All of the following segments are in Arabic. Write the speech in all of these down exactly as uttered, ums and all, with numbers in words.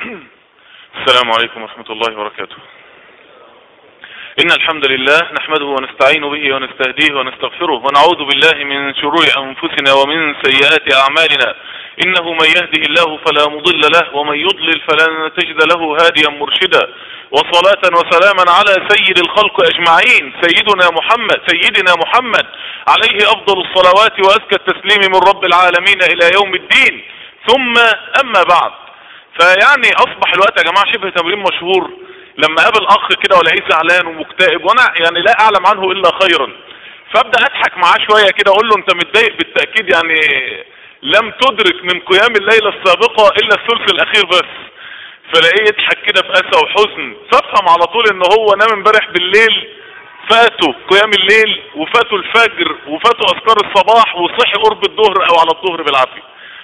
السلام عليكم ورحمة الله وبركاته. إن الحمد لله نحمده ونستعين به ونستهديه ونستغفره ونعوذ بالله من شرور أنفسنا ومن سيئات أعمالنا. إنه من يهده الله فلا مضل له ومن يضلل فلن تجد له هاديا مرشدا. وصلاة وسلاما على سيد الخلق أجمعين سيدنا محمد سيدنا محمد عليه أفضل الصلوات وأزكى التسليم من رب العالمين إلى يوم الدين. ثم أما بعد، فيعني أصبح الوقت يا جماعة شبه تمرين مشهور. لما قابل أخ كده ولاقيه زعلان ومكتئب وأنا يعني لا أعلم عنه إلا خيرا، فأبدأ أضحك معاه شوية كده أقول له أنت متضايق بالتأكيد، يعني لم تدرك من قيام الليلة السابقة إلا الثلث الأخير بس. فلاقيه يضحك كده في أسى وحزن، فافهم على طول إن هو نام امبارح بالليل، فاتوا قيام الليل وفاتوا الفجر وفاتوا أذكار الصباح وصحي قرب الظهر أو على الظهر بالعافية.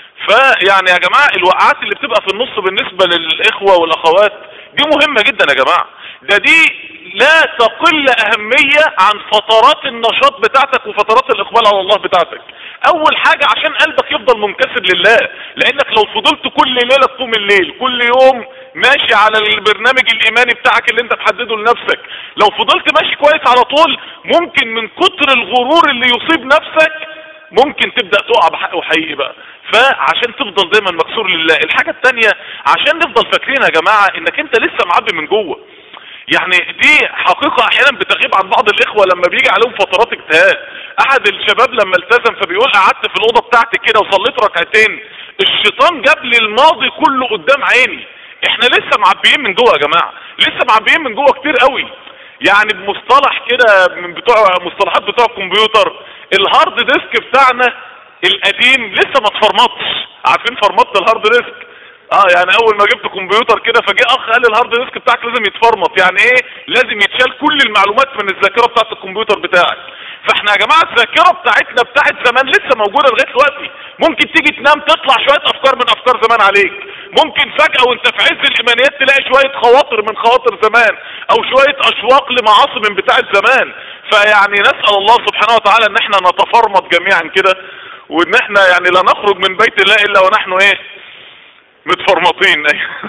فيعني يا جماعة الوقعات اللي بتبقى في النص بالنسبة للإخوة والأخوات دي مهمة جدا يا جماعة. ده دي لا تقل أهمية عن فترات النشاط بتاعتك وفترات الإقبال على الله بتاعتك. أول حاجة عشان قلبك يفضل منكسر لله، لأنك لو فضلت كل ليلة تقوم الليل كل يوم ماشي على البرنامج الإيماني بتاعك اللي انت تحدده لنفسك، لو فضلت ماشي كويس على طول ممكن من كتر الغرور اللي يصيب نفسك ممكن تبدأ تقع بحق وحقيقي بقى. فعشان تفضل دايما مكسور لله. الحاجة التانية عشان نفضل فاكرين يا جماعة انك انت لسه معبي من جوه. يعني دي حقيقة احيانا بتغيب عن بعض الاخوة لما بيجي عليهم فترات اجتهاد. احد الشباب لما التزم فبيقول قعدت في الاوضة بتاعتي كده وصليت ركعتين، الشيطان جاب لي الماضي كله قدام عيني. احنا لسه معبيين من جوه يا جماعة، لسه معبيين من جوه كتير قوي. يعني بمصطلح كده من بتوع مصطلحات بتوع الكمبيوتر، الهارد ديسك بتاعنا القديم لسه ما اتفرمطش. عارفين فرمطة الهارد ديسك؟ اه يعني اول ما جبت كمبيوتر كده فجاء اخ قال الهارد ديسك بتاعك لازم يتفرمط. يعني ايه لازم يتشال كل المعلومات من الذاكرة بتاعت الكمبيوتر بتاعك. فاحنا يا جماعة الذاكرة بتاعتنا بتاعت زمان لسه موجودة لغاية دلوقتي. ممكن تيجي تنام تطلع شوية افكار من افكار زمان عليك، ممكن فجأة وانت في عز الايمانيات تلاقي شوية خواطر من خواطر زمان او شوية اشواق لمعاصي من بتاع زمان. فيعني نسأل الله سبحانه وتعالى ان احنا نتفرمط جميعا كده، وان احنا يعني لا نخرج من بيت الله الا ونحن ايه متفرمطين.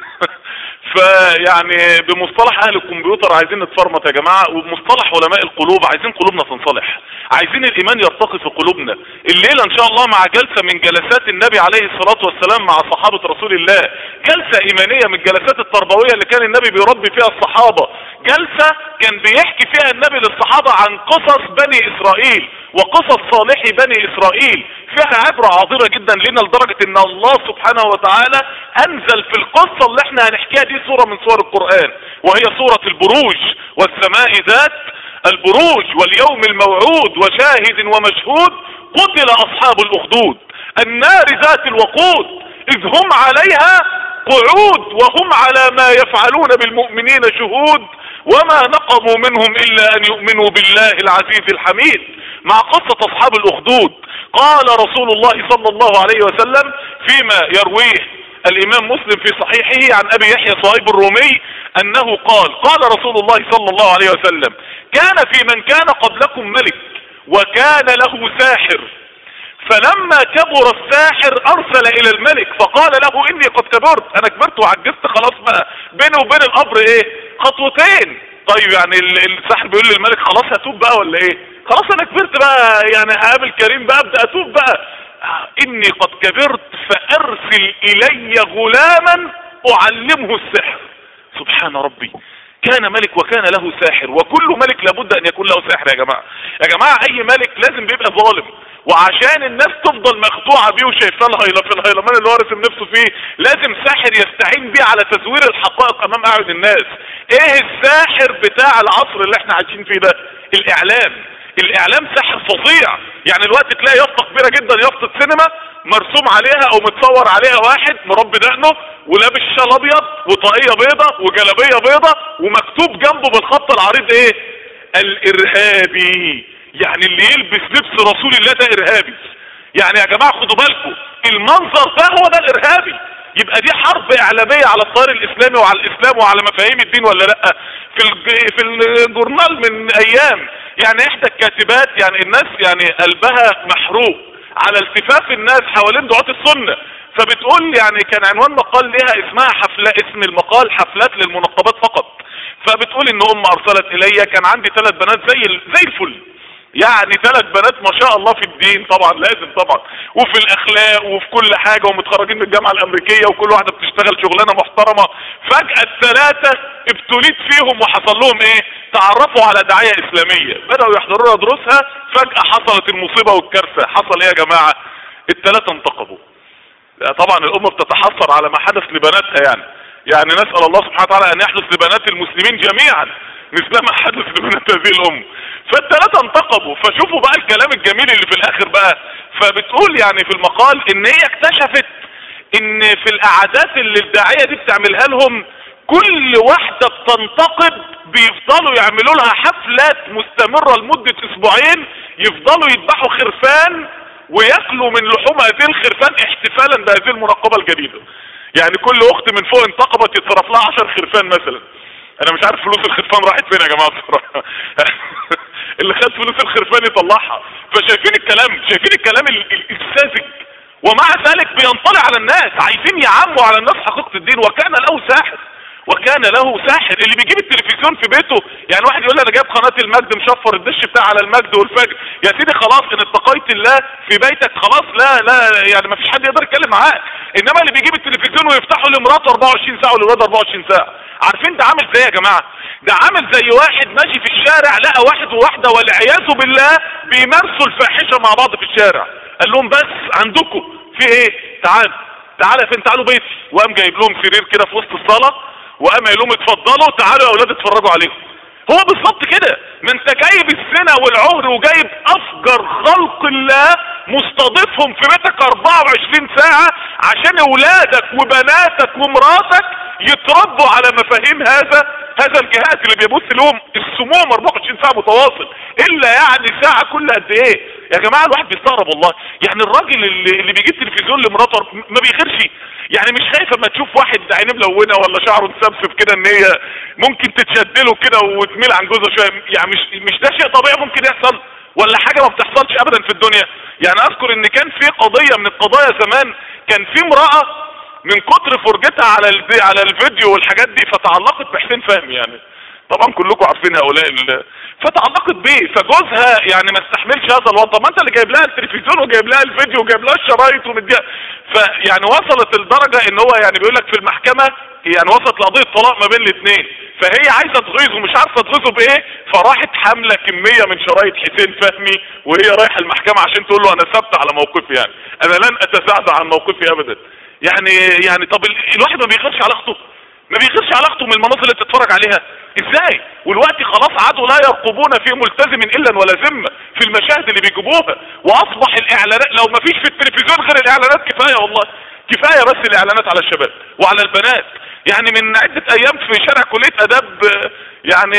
فيعني بمصطلح اهل الكمبيوتر عايزين نتفرمط يا جماعة، وبمصطلح علماء القلوب عايزين قلوبنا تنصلح، عايزين الايمان يرتقي في قلوبنا. الليلة ان شاء الله مع جلسة من جلسات النبي عليه الصلاة والسلام مع صحابة رسول الله، جلسة ايمانية من الجلسات التربوية اللي كان النبي بيربي فيها الصحابة، جلسة كان بيحكي فيها النبي للصحابة عن قصص بني اسرائيل وقصص صالحي بني اسرائيل، فيها عبرة عاطرة جدا لنا لدرجة ان الله سبحانه وتعالى انزل في القصة اللي احنا هنحكيها دي سورة من سور القرآن، وهي سورة البروج. والسماء ذات البروج واليوم الموعود وشاهد ومشهود قتل اصحاب الاخدود النار ذات الوقود اذ هم عليها قعود وهم على ما يفعلون بالمؤمنين شهود وما نقموا منهم الا ان يؤمنوا بالله العزيز الحميد. مع قصة اصحاب الاخدود قال رسول الله صلى الله عليه وسلم فيما يرويه الامام مسلم في صحيحه عن ابي يحيى صهيب الرومي انه قال قال رسول الله صلى الله عليه وسلم كان في من كان قبلكم ملك وكان له ساحر، فلما كبر الساحر ارسل الى الملك فقال له اني قد كبرت، انا كبرت وعجزت خلاص بقى بيني وبين القبر ايه خطوتين. طيب يعني الساحر بيقول للملك خلاص هتوب بقى ولا ايه؟ خلاص انا كبرت بقى يعني هقابل كريم بقى ابدا اتوب بقى. اني قد كبرت فارسل الي غلاما اعلمه السحر. سبحان ربي، كان ملك وكان له ساحر، وكل ملك لابد ان يكون له ساحر يا جماعة. يا جماعة اي ملك لازم بيبقى ظالم، وعشان الناس تفضل مخدوعة بيه وشايفاه الهيلة في الهيلمان اللي هو رسم نفسه فيه لازم ساحر يستعين بيه على تزوير الحقائق امام اعين الناس. ايه الساحر بتاع العصر اللي احنا عايشين فيه ده؟ الاعلام. الاعلام ساحر فظيع. يعني الوقت تلاقي يافطة كبيرة جدا يافطة سينما مرسوم عليها او متصور عليها واحد مربي دقنه ولابس شال ابيض وطاقية بيضة وجلابية بيضة ومكتوب جنبه بالخط العريض ايه؟ الارهابي. يعني اللي يلبس لبس رسول الله ده ارهابي. يعني يا جماعة خدوا بالكم المنظر ده هو ده الارهابي. يبقى دي حرب اعلامية على التيار الاسلامي وعلى الاسلام وعلى مفاهيم الدين ولا لا؟ في في الجورنال من ايام يعني احدى الكاتبات يعني الناس يعني قلبها محروق على التفاف الناس حوالين دعاة السنة، فبتقول يعني كان عنوان مقال لها اسمها حفلة، اسم المقال حفلات للمنقبات فقط. فبتقول ان ام ارسلت الي كان عندي ثلاث بنات زي زي الفل، يعني ثلاث بنات ما شاء الله في الدين طبعا لازم طبعا، وفي الاخلاق وفي كل حاجة، ومتخرجين من الجامعة الامريكية وكل واحدة بتشتغل شغلانة محترمة. فجأة الثلاثة ابتليت فيهم وحصل لهم ايه؟ تعرفوا على داعية اسلامية، بدأوا يحضروا لها دروسها، فجأة حصلت المصيبة والكارثة. حصل ايه يا جماعة؟ الثلاثة انتقبوا. طبعا الامة بتتحسر على ما حدث لبناتها، يعني يعني نسأل الله سبحانه وتعالى ان يحدث لبنات المسلمين جميعا مثل ما حدث لبنات هذه الام. فالثلاثة انتقبوا. فشوفوا بقى الكلام الجميل اللي في الاخر بقى. فبتقول يعني في المقال ان هي اكتشفت ان في القعدات اللي الداعية دي بتعملها لهم كل واحدة بتنتقب بيفضلوا يعملوا لها حفلات مستمرة لمدة اسبوعين، يفضلوا يذبحوا خرفان وياكلوا من لحوم هذه الخرفان احتفالا بهذه المنقبة الجديدة. يعني كل اخت من فوق انتقبت يتصرف لها عشر خرفان مثلا. انا مش عارف فلوس الخرفان راحت فين يا جماعة بصراحة. اللي خد فلوس الخرفان يطلعها. فشايفين الكلام، شايفين الكلام الساذج، ومع ذلك بينطلع على الناس، عايزين يعموا على الناس حقيقة الدين. وكان له ساحر، وكان له ساحر اللي بيجيب التلفزيون في بيته. يعني واحد يقول لي انا جايب قناة المجد مشفر الدش بتاع على المجد والفجر، يا سيدي خلاص ان اتقيت الله في بيتك خلاص، لا لا يعني ما فيش حد يقدر يتكلم معاك. انما اللي بيجيب التلفزيون ويفتحه لمراته أربعة وعشرين ساعة ولولاده أربعة وعشرين ساعة، عارفين ده عامل زي يا جماعة؟ ده عامل زي واحد ماشي في الشارع لقى واحد وواحدة والعياذ بالله بيمارسوا الفاحشة مع بعض في الشارع، قال لهم بس عندكم في ايه؟ تعال تعال فين؟ تعالوا بيتي. وقام جايب لهم سرير كده في وسط الصالة، وقام قايل لهم اتفضلوا تعالوا يا اولاد اتفرجوا عليهم. هو بالظبط كده، ما انت جايب الزنا والعهر وجايب افجر خلق الله مستضيفهم في بيتك أربعة وعشرين ساعة عشان اولادك وبناتك ومراتك يتربوا على مفاهيم هذا هذا الجهاز اللي بيبث لهم السموم أربعة وعشرين ساعة متواصل، الا يعني ساعة كل قد ايه يا جماعة. الواحد بيستغرب والله، يعني الراجل اللي, اللي بيجيب تلفزيون لمراته ما بيغيرش؟ يعني مش خايف اما تشوف واحد عينيه ملونه ولا شعره مسبسب كده ان هي ممكن تتشدله كده وتميل عن جوزها شويه؟ يعني مش مش ده شيء طبيعي ممكن يحصل ولا حاجه ما بتحصلش ابدا في الدنيا؟ يعني اذكر ان كان في قضيه من القضايا زمان، كان في امراه من كتر فرجتها على على الفيديو والحاجات دي فتعلقت بحسين فهمي، يعني طبعا كلكم عارفين هؤلاء ال... فتعلقت بيه. فجوزها يعني ما استحملش هذا الوضع، ما انت اللي جايب لها التلفزيون وجايب لها الفيديو وجايب لها الشرايط ومديها. فيعني وصلت الدرجة ان هو يعني بيقول لك في المحكمة يعني وصلت لقضية طلاق ما بين الاثنين، فهي عايزة تغيظه ومش عارفة تغيظه بايه، فراحت حاملة كمية من شرايط حسين فهمي وهي رايحة المحكمة عشان تقول له انا ثابتة على موقفي، يعني انا لن اتزعزع عن موقفي ابدا. يعني يعني طب الواحد ما بيغيرش على اخته؟ ما بيغيرش على اخته من المناظر اللي بتتفرج عليها ازاي؟ والوقت خلاص عادوا لا يرقبون في ملتزم الا ولا ذمه في المشاهد اللي بيجيبوها، واصبح الاعلانات لو ما فيش في التلفزيون غير الاعلانات كفايه والله، كفايه بس الاعلانات على الشباب وعلى البنات. يعني من عده ايام في شارع كليه اداب يعني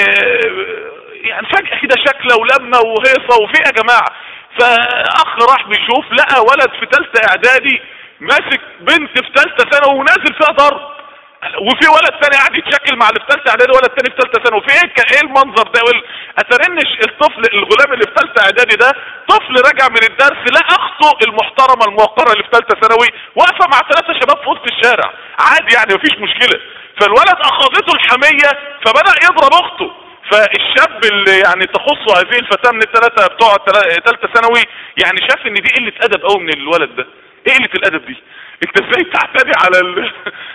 يعني فجاه كده شكله ولمه وهيصه وفي يا جماعه، فاخ راح بيشوف لقى ولد في ثالثه اعدادي ماسك بنت في ثالثه ثانوي ونازل فيها ضرب، وفي ولد تاني قاعد يتشكل مع اللي في ثالثه اعدادي ولد تاني في ثالثه ثانوي. وفي ايه ايه المنظر ده؟ اترنش الطفل الغلام اللي في ثالثه اعدادي ده طفل راجع من الدرس لقى اخته المحترمه الموقره اللي في ثالثه ثانوي واقفه مع ثلاثه شباب في وسط الشارع عادي، يعني مفيش مشكله. فالولد اخذته الحميه فبدا يضرب اخته. فالشاب اللي يعني تخصه هذه الفتاه من الثلاثه بتوع ثالثه ثانوي يعني شاف ان دي قله ادب قوي من الولد ده. ايه قله الادب دي؟ انت ازاي تعتدي على ال...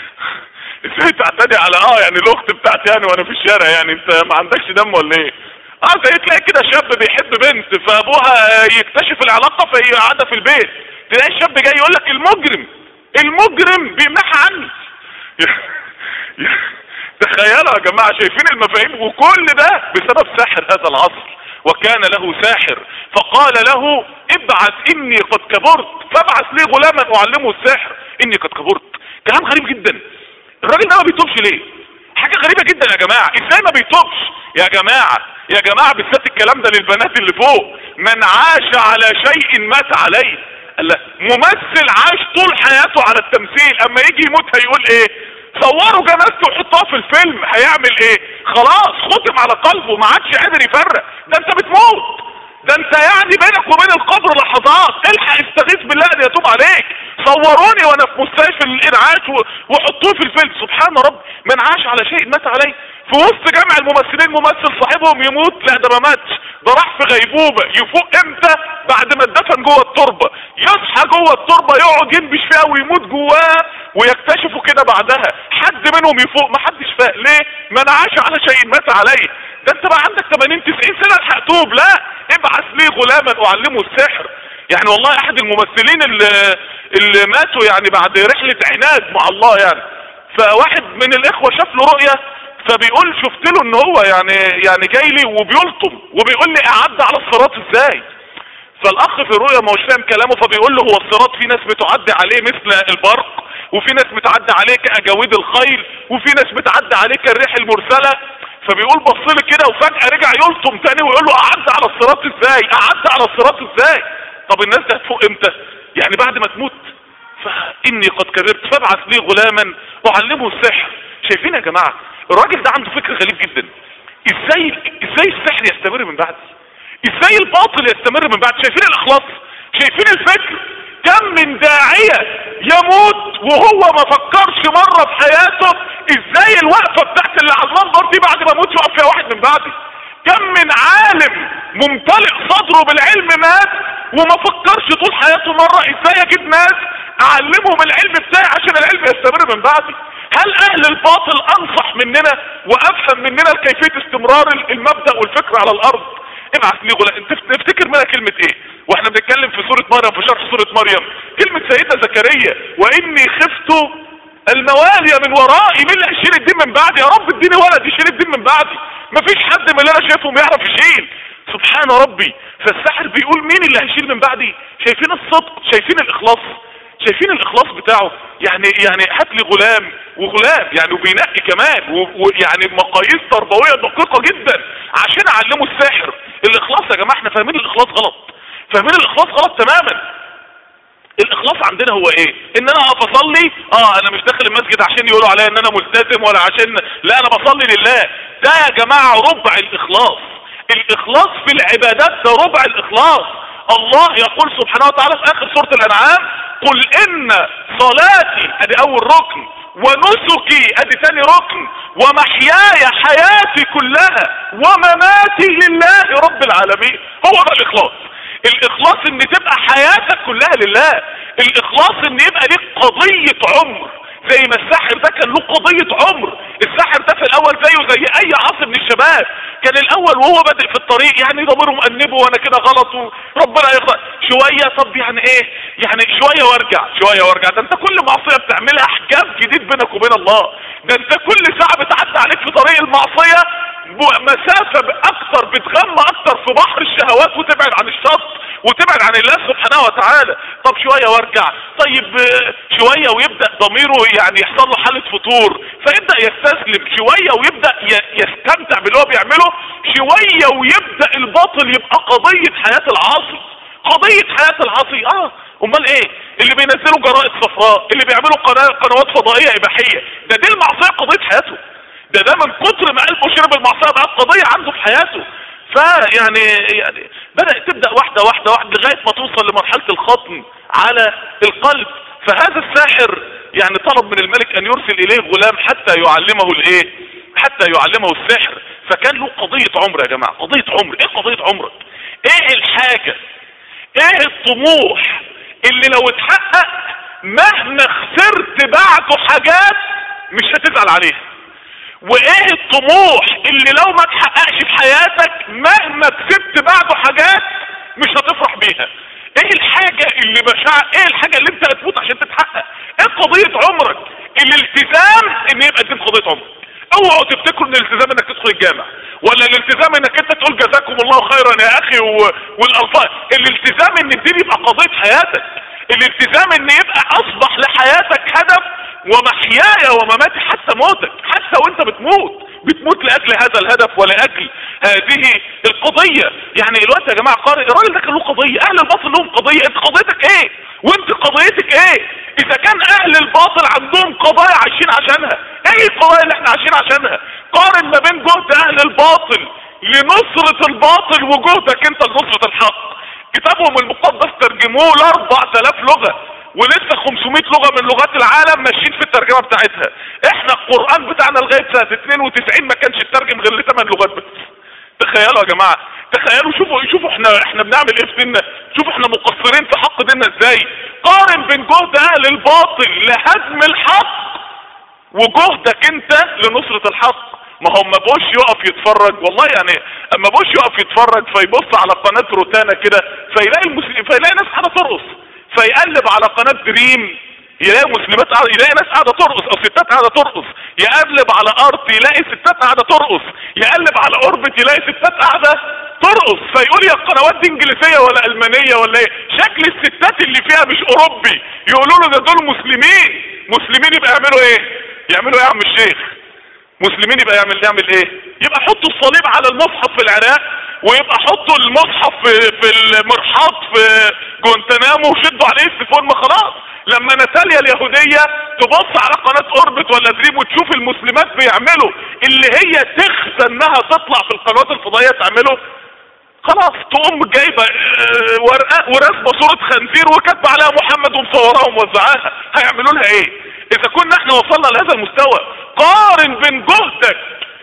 ازاي تعتدي على اه يعني الاخت بتاعتي يعني وانا في الشارع؟ يعني انت ما عندكش دم ولا ايه؟ اه زي تلاقي كده شاب بيحب بنت فابوها يكتشف العلاقه فهي قاعده في البيت، تلاقي الشاب جاي يقول لك المجرم المجرم بيمنعها عني. تخيلوا يا جماعه، شايفين المفاهيم؟ وكل ده بسبب ساحر هذا العصر. وكان له ساحر فقال له ابعث اني قد كبرت فابعث لي غلاما اعلمه السحر اني قد كبرت. كلام غريب جدا. الراجل ده ما بيتوبش ليه؟ حاجة غريبة جدا يا جماعة، ازاي ما بيتوبش يا جماعة؟ يا جماعة بالذات الكلام ده للبنات اللي فوق، من عاش على شيء مات عليه. الله، ممثل عاش طول حياته على التمثيل، اما يجي يموت هيقول ايه؟ صوروا جنازته وحطوها في الفيلم، هيعمل ايه؟ خلاص ختم على قلبه، ما عادش قادر يفرق. ده انت بتموت ده انت يعني بينك وبين القبر لحظات، الحق استغيث بالله ان يتوب عليك. صوروني وانا في مستشفى الانعاش وحطوه في الفيلم. سبحان رب، من عاش على شيء مات عليه. في وسط جمع الممثلين ممثل صاحبهم يموت، لا ده ما ماتش، ده راح في غيبوبة. يفوق امتى؟ بعد ما اتدفن جوه التربة، يصحى جوه التربة يقعد ينبش فيها ويموت جواها، ويكتشفوا كده بعدها حد منهم يفوق. ما حدش فاق ليه؟ من عاش على شيء مات عليه. ده انت بقى عندك ثمانين تسعين سنة الحق توب. لا، ابعث لي غلاما اعلمه السحر. يعني والله احد الممثلين اللي, اللي ماتوا يعني بعد رحلة عناد مع الله يعني، فواحد من الاخوة شاف له رؤية، فبيقول شفت له ان هو يعني يعني جاي لي وبيلطم وبيقول لي اعد على الصراط ازاي. فالاخ في الرؤية ما هوش فاهم كلامه، فبيقول له هو الصراط في ناس بتعدي عليه مثل البرق، وفي ناس بتعدي عليه كاجاويد الخيل، وفي ناس بتعدي عليه كالريح المرسلة. فبيقول بص لي كده وفجأة رجع يلطم تاني ويقول له اعد على الصراط ازاي، اعد على الصراط ازاي. طب الناس دي هتفوق امتى؟ يعني بعد ما تموت. فاني قد كبرت فابعث لي غلاما اعلمه السحر. شايفين يا جماعة الراجل ده عنده فكر غريب جدا. ازاي ازاي السحر يستمر من بعد؟ ازاي الباطل يستمر من بعد؟ شايفين الاخلاص؟ شايفين الفكر؟ كم من داعية يموت وهو ما فكرش مرة في حياته ازاي الوقفة بتاعت اللي على المنبر دي بعد ما موت يقف فيها واحد من بعدي. كم من عالم ممتلئ صدره بالعلم مات وما فكرش طول حياته مرة ازاي اجيب ناس اعلمهم العلم بتاعي عشان العلم يستمر من بعدي. هل اهل الباطل انصح مننا وافهم مننا كيفية استمرار المبدأ والفكر على الارض؟ ابعث لي غلاما. تفتكر منها كلمة ايه واحنا بنتكلم في سورة مريم، في شرح سورة مريم؟ كلمة سيدنا زكريا واني خفت الموالي من ورائي، مين اللي هيشيل الدين من بعدي؟ يا رب اديني ولد يشيل الدين من بعدي. مفيش حد من اللي انا شايفهم يعرف يشيل. سبحان ربي. فالساحر بيقول مين اللي هيشيل من بعدي؟ شايفين الصدق؟ شايفين الاخلاص؟ شايفين الاخلاص بتاعه؟ يعني يعني هات لي غلام وغلام يعني وبينقي كمان، ويعني مقاييس تربويه دقيقه جدا عشان اعلمه السحر. الاخلاص يا جماعه احنا فاهمين الاخلاص غلط، فاهمين الاخلاص غلط تماما. الاخلاص عندنا هو ايه؟ ان انا اقف اصلي، اه انا مش داخل المسجد عشان يقولوا عليا ان انا ملتزم ولا عشان، لا انا بصلي لله. ده يا جماعه ربع الاخلاص. الاخلاص في العبادات ده ربع الاخلاص. الله يقول سبحانه وتعالى في اخر سورة الانعام قل ان صلاتي ادي اول ركن، ونسكي ادي ثاني ركن، ومحياي حياتي كلها ومماتي لله رب العالمين. هو ده الاخلاص. الاخلاص ان تبقى حياتك كلها لله. الاخلاص ان يبقى ليك قضية عمر، زي ما الساحر ده كان له قضية عمر. الساحر ده في الاول زيه زي اي عاصي من الشباب، كان الاول وهو بادئ في الطريق يعني ضميره مأنبه وانا كده غلط وربنا يغفر شوية. طب يعني ايه يعني شوية وارجع شوية وارجع. ده انت كل معصية بتعملها حجاب جديد بينك وبين الله. ده انت كل ساعة بتعدي عليك في طريق المعصية مسافة اكتر، بتغمى اكتر في بحر الشهوات وتبعد عن الشط وتبعد عن الله سبحانه وتعالى. طب شوية وارجع، طيب شوية ويبدأ ضميره يعني يحصل له حالة فتور فيبدأ يستسلم، شوية ويبدأ يستمتع باللي هو بيعمله، شوية ويبدأ الباطل يبقى قضية حياة العاصي. قضية حياة العاصي اه امال ايه؟ اللي بينزلوا جرائد صفراء، اللي بيعملوا قنوات فضائية اباحية، ده دي المعصية قضية حياته. ده ده من كتر ما قلبه شرب المعصية بقى قضية عنده في حياته. فيعني يعني بدأت تبدأ واحدة واحدة واحدة لغاية ما توصل لمرحلة الخطم على القلب. فهذا الساحر يعني طلب من الملك ان يرسل اليه غلام حتى يعلمه الايه؟ حتى يعلمه السحر. فكان له قضية عمر يا جماعة، قضية عمر. ايه قضية عمرك؟ ايه الحاجة، ايه الطموح اللي لو اتحقق مهما خسرت بعده حاجات مش هتزعل عليها؟ وايه الطموح اللي لو ما اتحققش في حياتك مهما كسبت بعده حاجات مش هتفرح بيها؟ ايه الحاجة اللي بشع ايه الحاجة اللي انت هتموت عشان تتحقق؟ ايه قضية عمرك؟ الالتزام ان يبقى الدين قضية عمرك. اوعوا تفتكروا ان الالتزام انك تدخل الجامع، ولا الالتزام انك انت تقول جزاكم الله خيرا يا اخي و... والالفاظ. الالتزام ان الدين يبقى قضية حياتك. الالتزام ان يبقى اصبح لحياتك هدف، ومحياي ومماتي حتى موتك، حتى وانت بتموت بتموت لاجل هذا الهدف ولاجل هذه القضية. يعني الوقت يا جماعة قارئ الراجل ده كان له قضية، اهل الباطل لهم قضية، انت قضيتك ايه؟ وانت قضيتك ايه؟ اذا كان اهل الباطل عندهم قضايا عايشين عشانها، ايه القضايا اللي احنا عايشين عشانها؟ قارن ما بين جهد اهل الباطل لنصرة الباطل وجهدك انت لنصرة الحق. كتابهم المقدس ترجموه ل أربعة آلاف لغة، ولسه خمسمائة لغة من لغات العالم ماشيين في الترجمة بتاعتها. احنا القرآن بتاعنا لغاية سنة اتنين وتسعين ما كانش يترجم غير لثمان لغات بس. تخيلوا يا جماعة، تخيلوا، شوفوا شوفوا احنا احنا بنعمل ايه في ديننا، شوفوا احنا مقصرين في حق ديننا ازاي. قارن بين جهد اهل الباطل لهدم الحق وجهدك انت لنصرة الحق. ما هو ما بوش يقف يتفرج، والله يعني اما بوش يقف يتفرج فيبص على قناة روتانا كده فيلاقي المسلمين، فيلاقي ناس قاعدة ترقص، فيقلب على قناة دريم يلاقي مسلمات قاعدة، يلاقي ناس قاعدة ترقص او ستات قاعدة ترقص، يقلب على ارت يلاقي ستات قاعدة ترقص، يقلب على اوربت يلاقي ستات قاعدة ترقص، فيقول يا القنوات دي انجليزية ولا المانية ولا ايه؟ شكل الستات اللي فيها مش اوروبي، يقولوا له ده دول مسلمين. مسلمين يبقى يعملوا ايه؟ يعملوا ايه يا عم الشيخ؟ مسلمين يبقى يعمل يعمل ايه؟ يبقى حطوا الصليب على المصحف في العراق، ويبقى حطوا المصحف في, في المرحاض في جوانتنامو وشدوا عليه السيفون. ما خلاص، لما ناتاليا اليهودية تبص على قناة اوربت ولا دريم وتشوف المسلمات بيعملوا اللي هي تخسى انها تطلع في القنوات الفضائية تعمله، خلاص تقوم جايبة ورقة ورسمة صورة خنزير وكاتبة عليها محمد ومصوراها وموزعاها. هيعملوا لها ايه؟ اذا كنا احنا وصلنا لهذا المستوى. قارن بين جهدك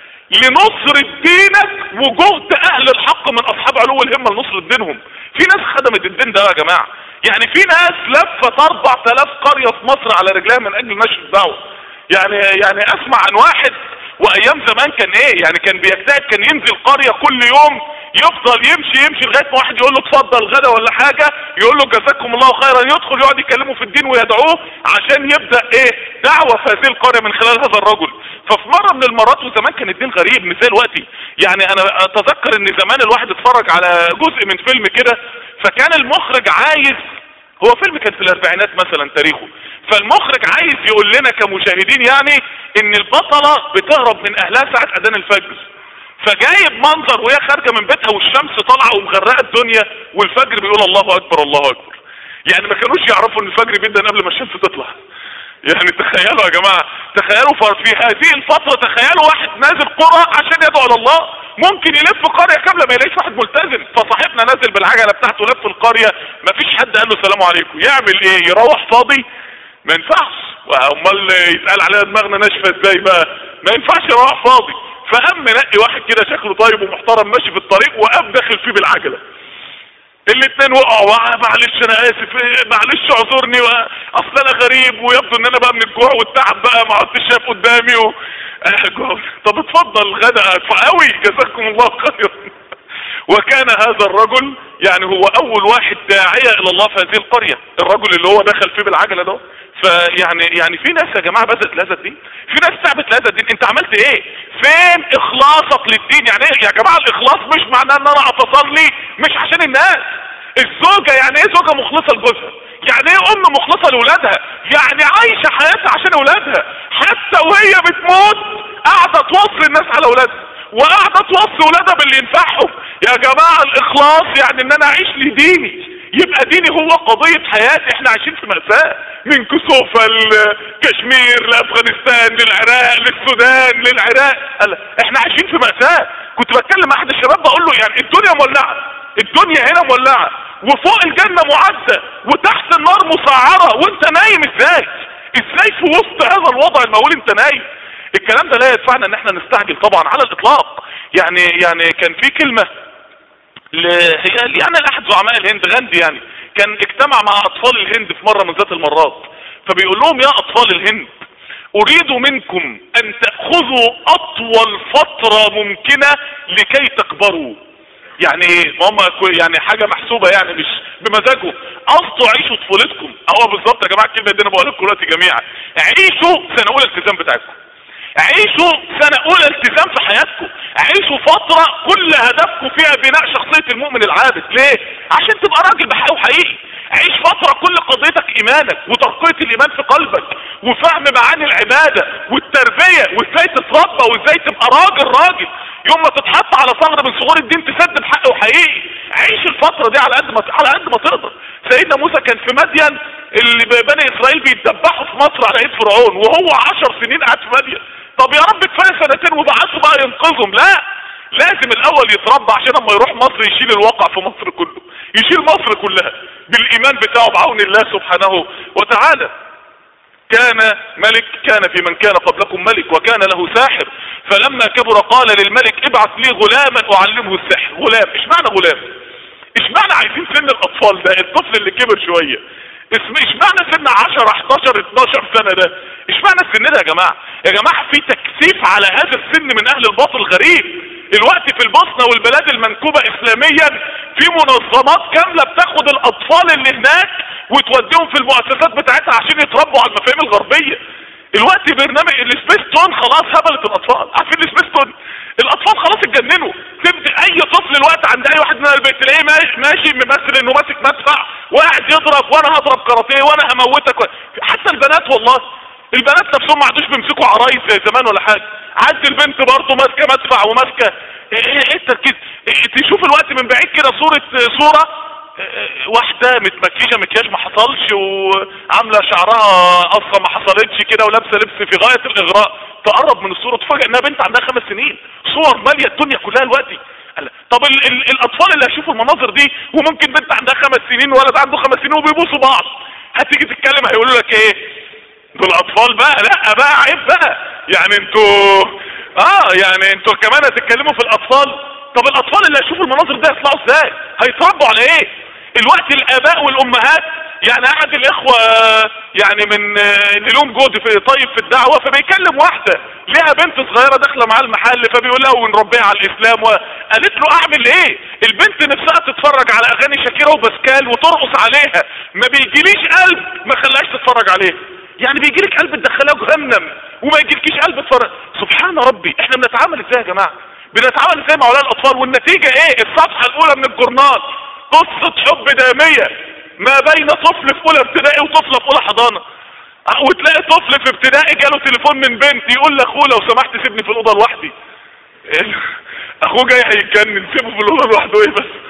لنصرة دينك وجهد اهل الحق من اصحاب علو الهمة لنصرة دينهم. في ناس خدمت الدين ده يا جماعة، يعني في ناس لفت أربعة آلاف قرية في مصر على رجلها من اجل نشر الدعوة. يعني يعني اسمع عن واحد وايام زمان كان ايه، يعني كان بيجتهد، كان ينزل قرية كل يوم يفضل يمشي يمشي لغايه ما واحد يقول له اتفضل غدا ولا حاجه، يقول له جزاكم الله خيرا، يدخل يقعد يكلمه في الدين ويدعوه عشان يبدا ايه دعوه في هذه القريه من خلال هذا الرجل. ففي مره من المرات، وزمان كان الدين غريب مش زي دلوقتي، يعني انا اتذكر ان زمان الواحد اتفرج على جزء من فيلم كده، فكان المخرج عايز، هو فيلم كان في الاربعينات مثلا تاريخه، فالمخرج عايز يقول لنا كمشاهدين يعني ان البطله بتهرب من اهلها ساعه اذان الفجر، فجايب منظر وهي خارجه من بيتها والشمس طالعه ومغرقه الدنيا والفجر بيقول الله اكبر الله اكبر. يعني ما كانوش يعرفوا ان الفجر بيبدا قبل ما الشمس تطلع. يعني تخيلوا يا جماعه، تخيلوا في هذه الفتره، تخيلوا واحد نازل قرى عشان يدعو على الله، ممكن يلف قريه كامله ما يلاقيش واحد ملتزم، فصاحبنا نازل بالعجله بتاعته لف القريه ما فيش حد قال له السلام عليكم، يعمل ايه؟ يروح فاضي؟ ما ينفعش. امال يتقال عليها دماغنا ناشفه ازاي بقى؟ ما ينفعش يروح فاضي. فقام منقي واحد كده شكله طيب ومحترم ماشي في الطريق وقام داخل فيه بالعجله. الاثنين وقعوا، معلش انا اسف، معلش اعذرني، اصل انا غريب ويبدو ان انا بقى من الجوع والتعب بقى ما عدتش شايف قدامي و... طب اتفضل غدا قوي جزاكم الله خيرا. وكان هذا الرجل يعني هو اول واحد داعية الى الله في هذه القرية، الرجل اللي هو دخل فيه بالعجلة ده. فيعني يعني في ناس يا جماعة بذلت لهذا الدين، في ناس تعبت لهذا الدين. انت عملت ايه؟ فين اخلاصك للدين؟ يعني ايه يا جماعة الاخلاص؟ مش معناه ان انا اتصلي مش عشان الناس. الزوجة يعني ايه زوجة مخلصة لجوزها؟ يعني ايه ام مخلصة لولادها؟ يعني عايشة حياتها عشان اولادها، حتى وهي بتموت قاعدة توصي الناس على اولادها وقاعدة توصي ولادها باللي ينفعهم. يا جماعة الاخلاص يعني ان انا اعيش لديني، يبقى ديني هو قضية حياتي. احنا عايشين في مأساة، من كسوفة لكشمير لأفغانستان للعراق للسودان للعراق، احنا عايشين في مأساة. كنت بتكلم مع احد الشباب بقول له يعني الدنيا مولعة، الدنيا هنا مولعة وفوق الجنة معدة وتحت النار مسعرة، وانت نايم ازاي؟ ازاي في وسط هذا الوضع المهول انت نايم؟ الكلام ده لا يدفعنا ان احنا نستعجل طبعا على الاطلاق. يعني يعني كان في كلمة هي يعني احد زعماء الهند غاندي، يعني كان اجتمع مع اطفال الهند في مرة من ذات المرات، فبيقول لهم يا اطفال الهند اريد منكم ان تأخذوا اطول فترة ممكنة لكي تكبروا. يعني هم يعني حاجة محسوبة، يعني مش بمزاجهم، قصدوا عيشوا طفولتكم. هو بالظبط يا جماعة الكلمة دي انا بقول لكم دلوقتي جميعا، عيشوا سنة اولى التزام بتاعتكم، عيشوا سنة اولى التزام في حياتكم، عيشوا فترة كل هدفكم فيها بناء شخصية المؤمن العابد. ليه؟ عشان تبقى راجل بحق وحقيقي. عيش فترة كل قضيتك ايمانك وترقية الايمان في قلبك وفهم معاني العبادة والتربية وازاي تتربى وازاي تبقى راجل راجل. يوم ما تتحط على ثغر من ثغور الدين تسد بحق وحقيقي. عيش الفترة دي على قد ما على قد ما تقدر. سيدنا موسى كان في مدين، اللي بني اسرائيل بيتذبحوا في مصر على ايد فرعون وهو عشر سنين قاعد في مدين. طب يا رب كفايه سنتين وبعثوا بقى ينقذهم. لا لازم الاول يتربى عشان اما يروح مصر يشيل الواقع في مصر كله، يشيل مصر كلها بالايمان بتاعه بعون الله سبحانه وتعالى. كان ملك، كان في من كان قبلكم ملك وكان له ساحر، فلما كبر قال للملك ابعث لي غلاما اعلمه السحر. غلام، ايش معنى غلام؟ ايش معنى عايزين سن الاطفال ده، الطفل اللي كبر شويه؟ ايش معنى سن عشرة احداشر اتناشر سنه ده؟ ايش معنى السن ده يا جماعه؟ يا جماعه في تكثيف على هذا السن من اهل الباطل غريب. الوقت في البوسنه والبلاد المنكوبه اسلاميا في منظمات كامله بتاخد الاطفال اللي هناك وتوديهم في المؤسسات بتاعتها عشان يتربوا على المفاهيم الغربيه. الوقت برنامج السبيستون خلاص هبلت الاطفال، عارفين السبيستون؟ الاطفال خلاص اتجننوا. تبدا اي طفل الوقت عند اي واحد من البيت تلاقيه ماشي ممثل انه ماسك مدفع وقاعد يضرب، وانا هضرب كاراتيه وانا هموتك. حتى البنات والله، البنات نفسهم ما عادوش بيمسكوا عرايس زي زمان ولا حاجه، عاد البنت برضه ماسكه مدفع وماسكه ايه ايه التركيز. تشوف الوقت من بعيد كده صوره صوره واحده متمكيجه مكياج ما حصلش وعامله شعرها قصه ما حصلتش كده ولابسه لبس في غايه الاغراء، تقرب من الصوره تفاجئ انها بنت عندها خمس سنين. صور ماليه الدنيا كلها دلوقتي. طب ال ال الاطفال اللي هيشوفوا المناظر دي وممكن بنت عندها خمس سنين وولد عنده خمس سنين وبيبوسوا بعض، هتيجي تتكلم هيقولوا لك ايه؟ دول اطفال بقى، لا بقى عيب بقى، يعني انتوا اه يعني انتوا كمان هتتكلموا في الاطفال. طب الاطفال اللي هيشوفوا المناظر دي هيطلعوا ازاي؟ هيتربوا على ايه؟ الوقت الاباء والامهات، يعني احد الاخوه يعني من اللي لهم جهد في طيب في الدعوه، فبيكلم واحده ليها بنت صغيره داخله معاه المحل، فبيقول لها ونربيها على الاسلام، وقالت له اعمل ايه؟ البنت نفسها تتفرج على اغاني شاكيرا وباسكال وترقص عليها، ما بيجيليش قلب ما خلاش تتفرج عليها. يعني بيجيلك قلب تدخلها جهنم وما يجيلكيش قلب تتفرج. سبحان ربي، احنا بنتعامل ازاي يا جماعه؟ بنتعامل ازاي مع اولاد الاطفال؟ والنتيجه ايه؟ الصفحه الاولى من الجورنال قصه حب داميه ما بين طفل في اولى ابتدائي وطفله في اولى حضانه، وتلاقي طفل في ابتدائي جاله تليفون من بنت يقول لاخوه لو سمحت سيبني في الاوضه لوحدي. اخوه جاي هيتجنن، سيبه في الاوضه لوحده ايه بس؟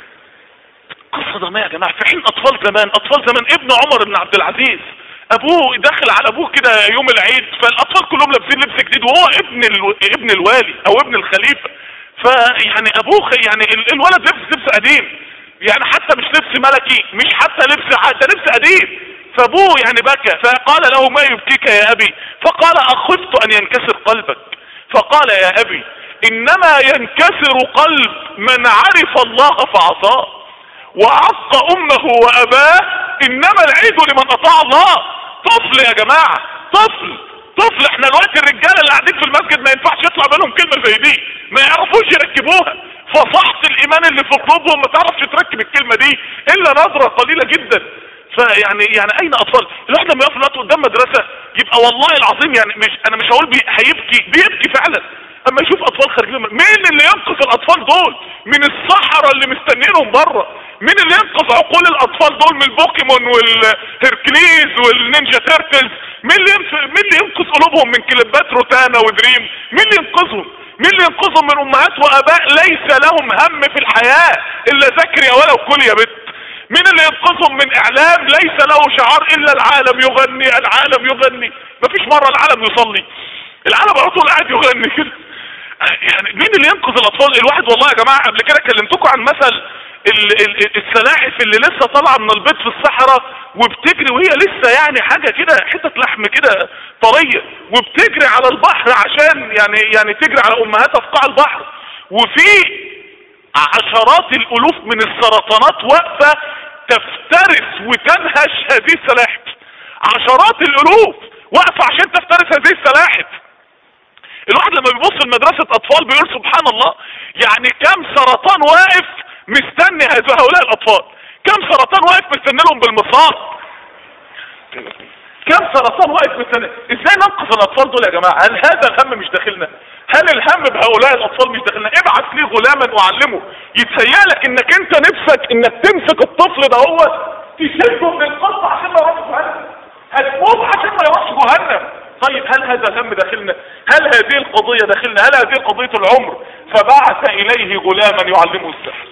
قصه دراميه يا جماعه. في حين اطفال زمان، اطفال زمان ابن عمر بن عبد العزيز ابوه داخل على ابوه كده يوم العيد، فالاطفال كلهم لابسين لبس جديد وهو ابن الو... ابن الوالي او ابن الخليفه، فيعني ابوه يعني الولد لبس لبس قديم، يعني حتى مش لبس ملكي، مش حتى لبس حتى لبس قديم. فابوه يعني بكى، فقال له ما يبكيك يا ابي؟ فقال اخفت ان ينكسر قلبك. فقال يا ابي انما ينكسر قلب من عرف الله فعصاه وعق امه واباه، انما العيد لمن اطاع الله. طفل يا جماعه، طفل طفل. احنا دلوقتي الرجاله اللي قاعدين في المسجد ما ينفعش يطلع منهم كلمه زي دي، ما يعرفوش يركبوها. فصحة الايمان اللي في قلوبهم ما تعرفش تركب الكلمه دي الا نظره قليله جدا. فيعني يعني اين اطفال؟ الواحد لما يقف الوقت قدام مدرسه يبقى والله العظيم يعني مش انا مش هقول بي هيبكي، بيبكي فعلا اما يشوف اطفال خارجين. مين اللي ينقذ الاطفال دول من الصحراء اللي مستنينهم بره؟ مين اللي ينقذ عقول الاطفال دول من البوكيمون والهيركليز والنينجا تيرتلز؟ مين اللي ينقذ مين اللي ينقذ قلوبهم من كليبات روتانا ودريم؟ مين اللي ينقذهم؟ مين اللي ينقذهم من امهات واباء ليس لهم هم في الحياه الا ذاكر يا ولا وكل يا بت؟ مين اللي ينقذهم من اعلام ليس له شعار الا العالم يغني العالم يغني؟ مفيش مره العالم يصلي، العالم على طول قاعد يغني كده. يعني مين اللي ينقذ الاطفال؟ الواحد والله يا جماعه قبل كده كلمتكم عن مثل السلاحف اللي لسه طالعه من البيض في الصحراء وبتجري وهي لسه يعني حاجه كده حته لحم كده طريه، وبتجري على البحر عشان يعني يعني تجري على امهاتها في قاع البحر، وفي عشرات الالوف من السرطانات واقفه تفترس وتنهش هذه السلاحف. عشرات الالوف واقفه عشان تفترس هذه السلاحف. الواحد لما بيبص لمدرسه اطفال بيقول سبحان الله، يعني كم سرطان واقف مستني هؤلاء الاطفال، كم سرطان واقف مستني لهم بالمصاب، كم سرطان واقف مستني. ازاي ننقذ الاطفال دول يا جماعه؟ هل هذا الهم مش داخلنا؟ هل الهم بهؤلاء الاطفال مش داخلنا؟ ابعث لي غلاما واعلمه. يتهيالك انك انت نفسك انك تمسك الطفل ده هو تشده من القصه عشان ما يروحش جهنم، هتموت عشان ما يروحش جهنم. طيب هل هذا الهم داخلنا؟ هل هذه القضيه داخلنا؟ هل هذه قضيه العمر؟ فبعث اليه غلاما يعلمه السحر.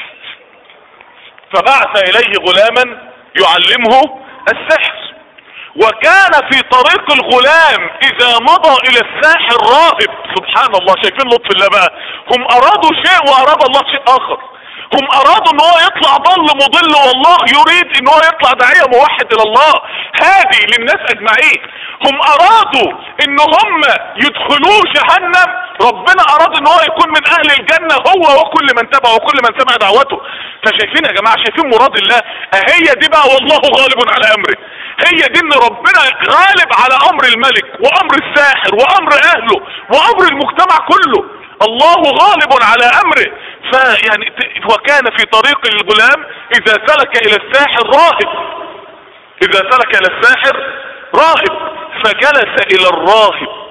فبعث اليه غلاما يعلمه السحر. وكان في طريق الغلام اذا مضى الى الساحر راهب. سبحان الله، شايفين لطف الله بقى؟ هم ارادوا شيء واراد الله شيء اخر. هم ارادوا ان هو يطلع ضل مضل، والله يريد ان هو يطلع داعية موحد الى الله هادي للناس اجمعين. هم ارادوا ان هم يدخلوه جهنم، ربنا اراد ان هو يكون من اهل الجنة هو وكل من تبعه وكل من سمع دعوته. فشايفين يا جماعة؟ شايفين مراد الله؟ هي دي بقى والله غالب على امره. هي دي ان ربنا غالب على امر الملك وامر الساحر وامر اهله وامر المجتمع كله. الله غالب على امره. فيعني وكان في طريق الغلام اذا سلك الى الساحر راهب، اذا سلك الى الساحر راهب فجلس الى الراهب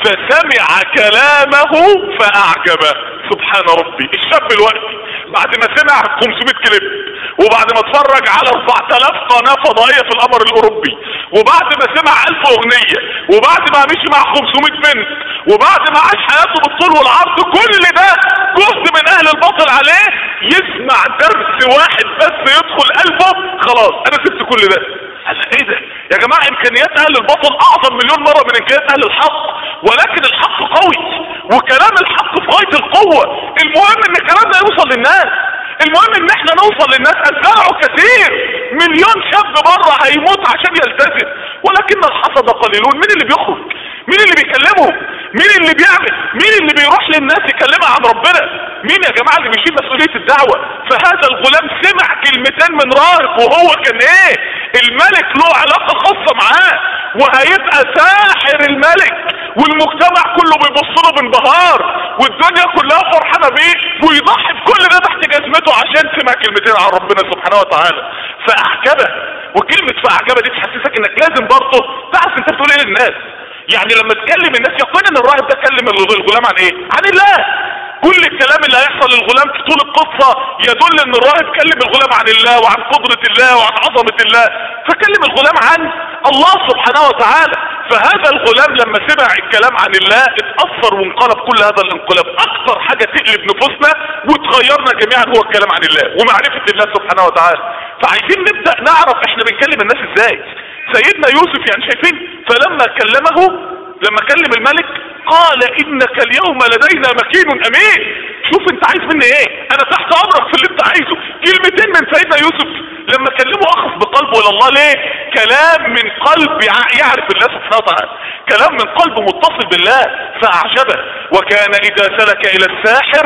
فسمع كلامه فاعجبه. سبحان ربي، الشاب الوقتي بعد ما سمع خمسمائة كليب، وبعد ما اتفرج على اربعة آلاف قناة فضائية في القمر الاوروبي، وبعد ما سمع الف اغنية، وبعد ما مشي مع خمسمائة بنت، وبعد ما عاش حياته بالطول والعرض، كل ده جهد من اهل الباطل عليه، يسمع درس واحد بس يدخل قلبه، خلاص انا سبت كل ده. قال ايه ده يا جماعة؟ امكانيات اهل الباطل اعظم مليون مرة من امكانيات اهل الحق، ولكن الحق قوي وكلام الحق في غاية القوة. المهم ان الكلام ده يوصل للناس، المهم ان احنا نوصل للناس. الزرع كثير، مليون شاب بره هيموت عشان يلتزم، ولكن الحصد قليلون. مين اللي بيخرج؟ مين اللي بيكلمهم؟ مين اللي بيعمل؟ مين اللي بيروح للناس يكلمها عن ربنا؟ مين يا جماعة اللي بيشيل مسؤولية الدعوة؟ فهذا الغلام سمع كلمتين من راهب، وهو كان ايه؟ الملك له علاقة خاصة معاه، وهيبقى ساحر الملك، والمجتمع كله بيبص له بانبهار، والدنيا كلها فرحانة بيه، ويضحي بكل ده تحت جزمته عشان سمع كلمتين عن ربنا سبحانه وتعالى. فاعجبه. وكلمة فاعجبه دي تحسسك انك لازم برضه تعرف انت بتقول ايه للناس. يعني لما تكلم الناس يقين ان الراهب ده كلم الغلام عن ايه؟ عن الله. كل الكلام اللي هيحصل للغلام في طول القصة يدل ان الراهب كلم الغلام عن الله وعن قدرة الله وعن عظمة الله، فكلم الغلام عن الله سبحانه وتعالى. فهذا الغلام لما سمع الكلام عن الله اتأثر وانقلب كل هذا الانقلاب. اكثر حاجة تقلب نفوسنا وتغيرنا جميعا هو الكلام عن الله ومعرفة الله سبحانه وتعالى. فعايزين نبدأ نعرف احنا بنكلم الناس ازاي. سيدنا يوسف يعني شايفين، فلما كلمه، لما كلم الملك قال انك اليوم لدينا مكين امين. شوف انت عايز مني ايه؟ انا تحت امرك في اللي انت عايزه. كلمتين من سيدنا يوسف لما كلمه اخذ بقلبه الى الله. ليه؟ كلام من قلب يعرف الله سبحانه وتعالى، كلام من قلب متصل بالله. فاعجبه. وكان اذا سلك الى الساحر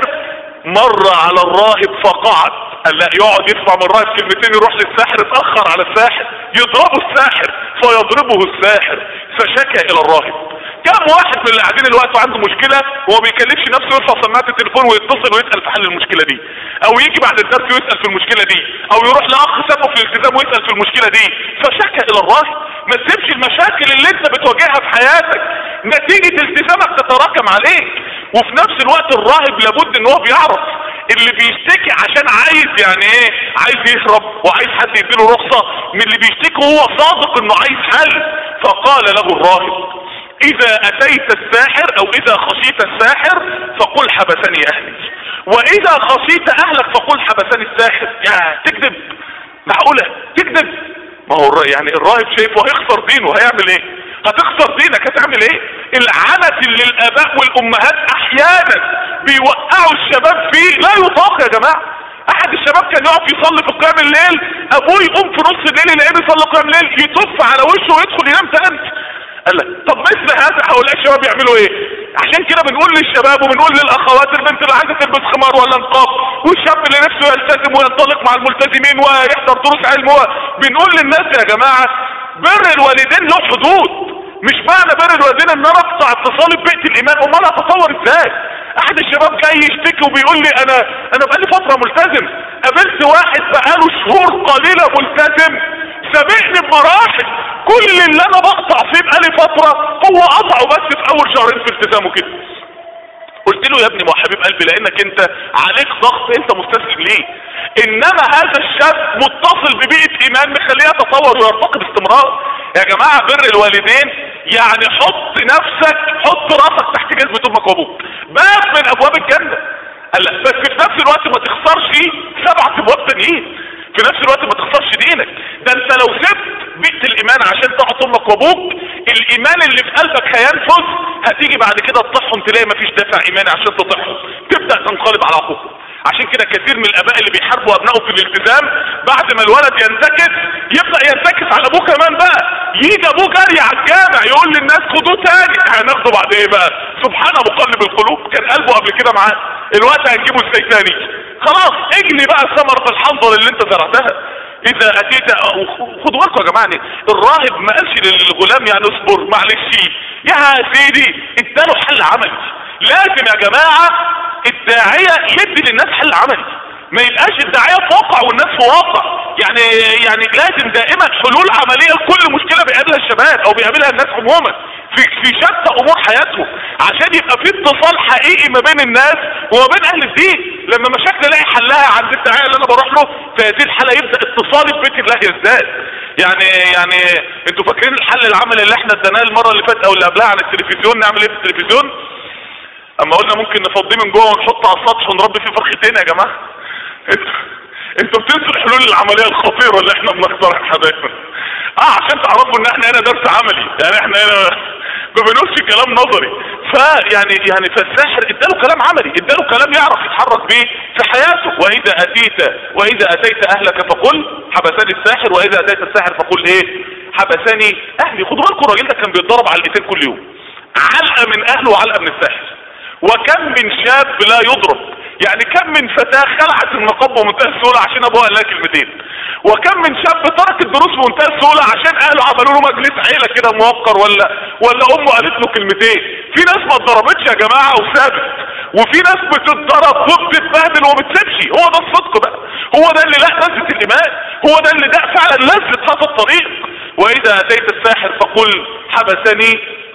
مر على الراهب فقعد. قال لا، يقعد يسمع من الراهب كلمتين يروح للساحر، اتأخر على الساحر، يضربه الساحر فيضربه الساحر فشكى الى الراهب. كم واحد من اللي قاعدين الوقت عنده مشكلة وما بيكلفش نفسه يرفع سماعة التليفون ويتصل ويسأل في حل المشكلة دي، او يجي بعد الدرس ويسأل في المشكلة دي، او يروح لاخ سبقه في الالتزام ويسأل في المشكلة دي؟ فشكى الى الراهب. ما تسيبش المشاكل اللي انت بتواجهها في حياتك نتيجة التزامك تتراكم عليك. وفي نفس الوقت الراهب لابد ان هو بيعرف اللي بيشتكي عشان عايز يعني ايه، عايز يهرب وعايز حد يديله رخصة من اللي بيشتكي، هو صادق انه عايز حل. فقال له الراهب اذا اتيت الساحر او اذا خشيت الساحر فقل حبسني اهلي، واذا خشيت اهلك فقل حبسني الساحر. يا تكذب؟ معقولة تكذب؟ ما هو يعني الراهب شايفه هيخسر دينه، هيعمل ايه؟ هتخسر دينك، هتعمل ايه؟ العنت اللي الاباء والامهات احيانا بيوقعوا الشباب فيه لا يطاق يا جماعة. احد الشباب كان يقف يصلي في قيام الليل، ابوه يقوم في نص الليل يلاقيه بيصلي قيام الليل، يتف على وشه ويدخل ينام تاني. قال لك طب مثل هذا هؤلاء الشباب يعملوا ايه؟ عشان كده بنقول للشباب وبنقول للاخوات، البنت اللي عايزه تلبس خمار ولا نقاب، والشاب اللي نفسه يلتزم وينطلق مع الملتزمين ويحضر دروس علم، بنقول للناس يا جماعه بر الوالدين له حدود. مش معنى بر الوالدين ان انا اقطع اتصالي ببيئه الايمان. امال اتصور ازاي؟ احد الشباب جاي يشتكي وبيقول لي انا انا بقالي فتره ملتزم، قابلت واحد بقاله شهور قليله ملتزم سابقني بمراحل، كل اللي انا بقطع فيه بقالي فتره هو قطعه بس في اول شهرين في التزامه كده. قلت له يا ابني ما حبيب قلبي لانك انت عليك ضغط انت مستسلم ليه، انما هذا الشاب متصل ببيئة ايمان مخليه يتطور ويرتقي باستمرار. يا جماعة بر الوالدين يعني حط نفسك، حط راسك تحت جزمة امك وابوك، باب من ابواب الجنة. قال لا بس في نفس الوقت ما تخسرش سبعة ابواب تانيين، في نفس الوقت ما تخسرش دينك. ده انت لو سبت جبت الايمان عشان تقعد امك وابوك، الايمان اللي في قلبك هينفذ، هتيجي بعد كده تطيعهم تلاقي مفيش دافع ايماني عشان تطيعهم، تبدا تنقلب على عقوقهم. عشان كده كثير من الاباء اللي بيحاربوا ابنائهم في الالتزام بعد ما الولد ينتكس يبدا ينتكس على ابوه كمان بقى، يجي ابوه جري على الجامع يقول للناس خدوه تاني، هناخده بعد ايه بقى؟ سبحان مقلب القلوب، كان قلبه قبل كده معاه، الوقت هنجيبه ازاي تاني؟ خلاص اجني بقى ثمرة الحنظل اللي انت زرعتها. اذا اتيت خدوا بالكم يا جماعه، الراهب ما قالش للغلام يعني اصبر معلش يا سيدي، اداله حل عملي. لازم يا جماعه الداعيه يدي للناس حل عملي، ما يبقاش الداعيه في واقع والناس في واقع. يعني يعني لازم دائما حلول عمليه لكل مشكله بيقابلها الشباب او بيقابلها الناس عموما في في شتى امور حياتهم، عشان يبقى في اتصال حقيقي ما بين الناس وما بين اهل الدين. لما مشاكل الاقي حلها عند الداعيه اللي انا بروح له، في هذه الحاله يبدا اتصالي ببيت الله يزداد. يعني يعني انتوا فاكرين الحل العملي اللي احنا اديناه المره اللي فاتت او اللي قبلها عن التلفزيون؟ نعمل ايه في التلفزيون؟ اما قلنا ممكن نفضيه من جوه ونحطه على السطح ونربي فيه فرختين. يا جماعه انتوا انتوا بتنسوا الحلول العمليه الخطيره اللي احنا بنقترحها دايما، اه عشان تعرفوا ان احنا هنا درس عملي، يعني احنا هنا ما بنقولش كلام نظري. فيعني يعني فالساحر اداله كلام عملي، اداله كلام يعرف يتحرك بيه في حياته. واذا اتيت واذا اتيت اهلك فقل حبسني الساحر، واذا اتيت الساحر فقل ايه؟ حبسني اهلي. خدوا بالكم الراجل ده كان بيتضرب علقتين كل يوم، علقه من اهله وعلقه من الساحر. وكم من شاب لا يضرب، يعني كم من فتاة خلعت النقاب بمنتهى السهولة عشان ابوها قال لها كلمتين، وكم من شاب ترك الدروس بمنتهى السهولة عشان اهله عملوا له مجلس عيلة كده موقر، ولا ولا امه قالت له كلمتين. في ناس ما اتضربتش يا جماعة وسابت، وفي ناس بتتضرب وبتتبهدل وما بتسيبش. هو ده الصدق بقى، هو ده اللي لا لذة الايمان، هو ده اللي ده فعلا لذة هذا الطريق. واذا اتيت الساحر فقل حبسني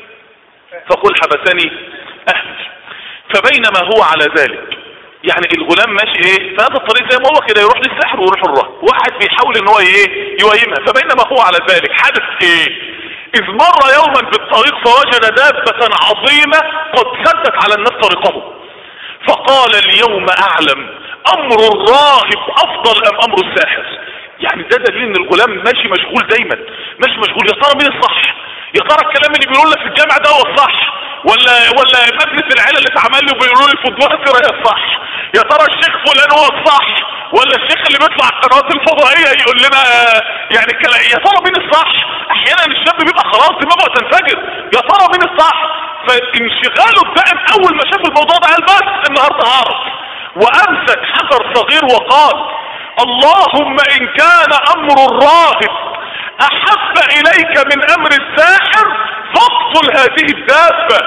فقل حبسني اهلي. فبينما هو على ذلك، يعني الغلام ماشي ايه في هذا الطريق زي ما هو كده، يروح للسحر ويروح الراهب، واحد بيحاول ان هو ايه يوهمها. فبينما هو على ذلك حدث ايه؟ اذ مر يوما في الطريق فوجد دابة عظيمة قد سدت على الناس طريقهم، فقال اليوم اعلم امر الراهب افضل ام امر الساحر. يعني ده دليل ان الغلام ماشي مشغول دايما، ماشي مشغول. يا ترى مين الصح؟ يا ترى الكلام اللي بيقول لك في الجامع ده هو الصح، ولا ولا مجلس العيله اللي اتعمل له بيقولوا لي فضوها سيره هي الصح؟ يا ترى الشيخ فلان هو الصح، ولا الشيخ اللي بيطلع القنوات الفضائيه يقول لنا يعني الكلام؟ يا ترى مين الصح؟ احيانا الشاب بيبقى خلاص دماغه تنفجر، يا ترى مين الصح؟ فانشغاله الدائم اول ما شاف الموضوع ده قال بس النهارده هعرف، وامسك حجر صغير وقال اللهم ان كان امر الراهب احب اليك من امر الساحر فاقتل هذه الدابة.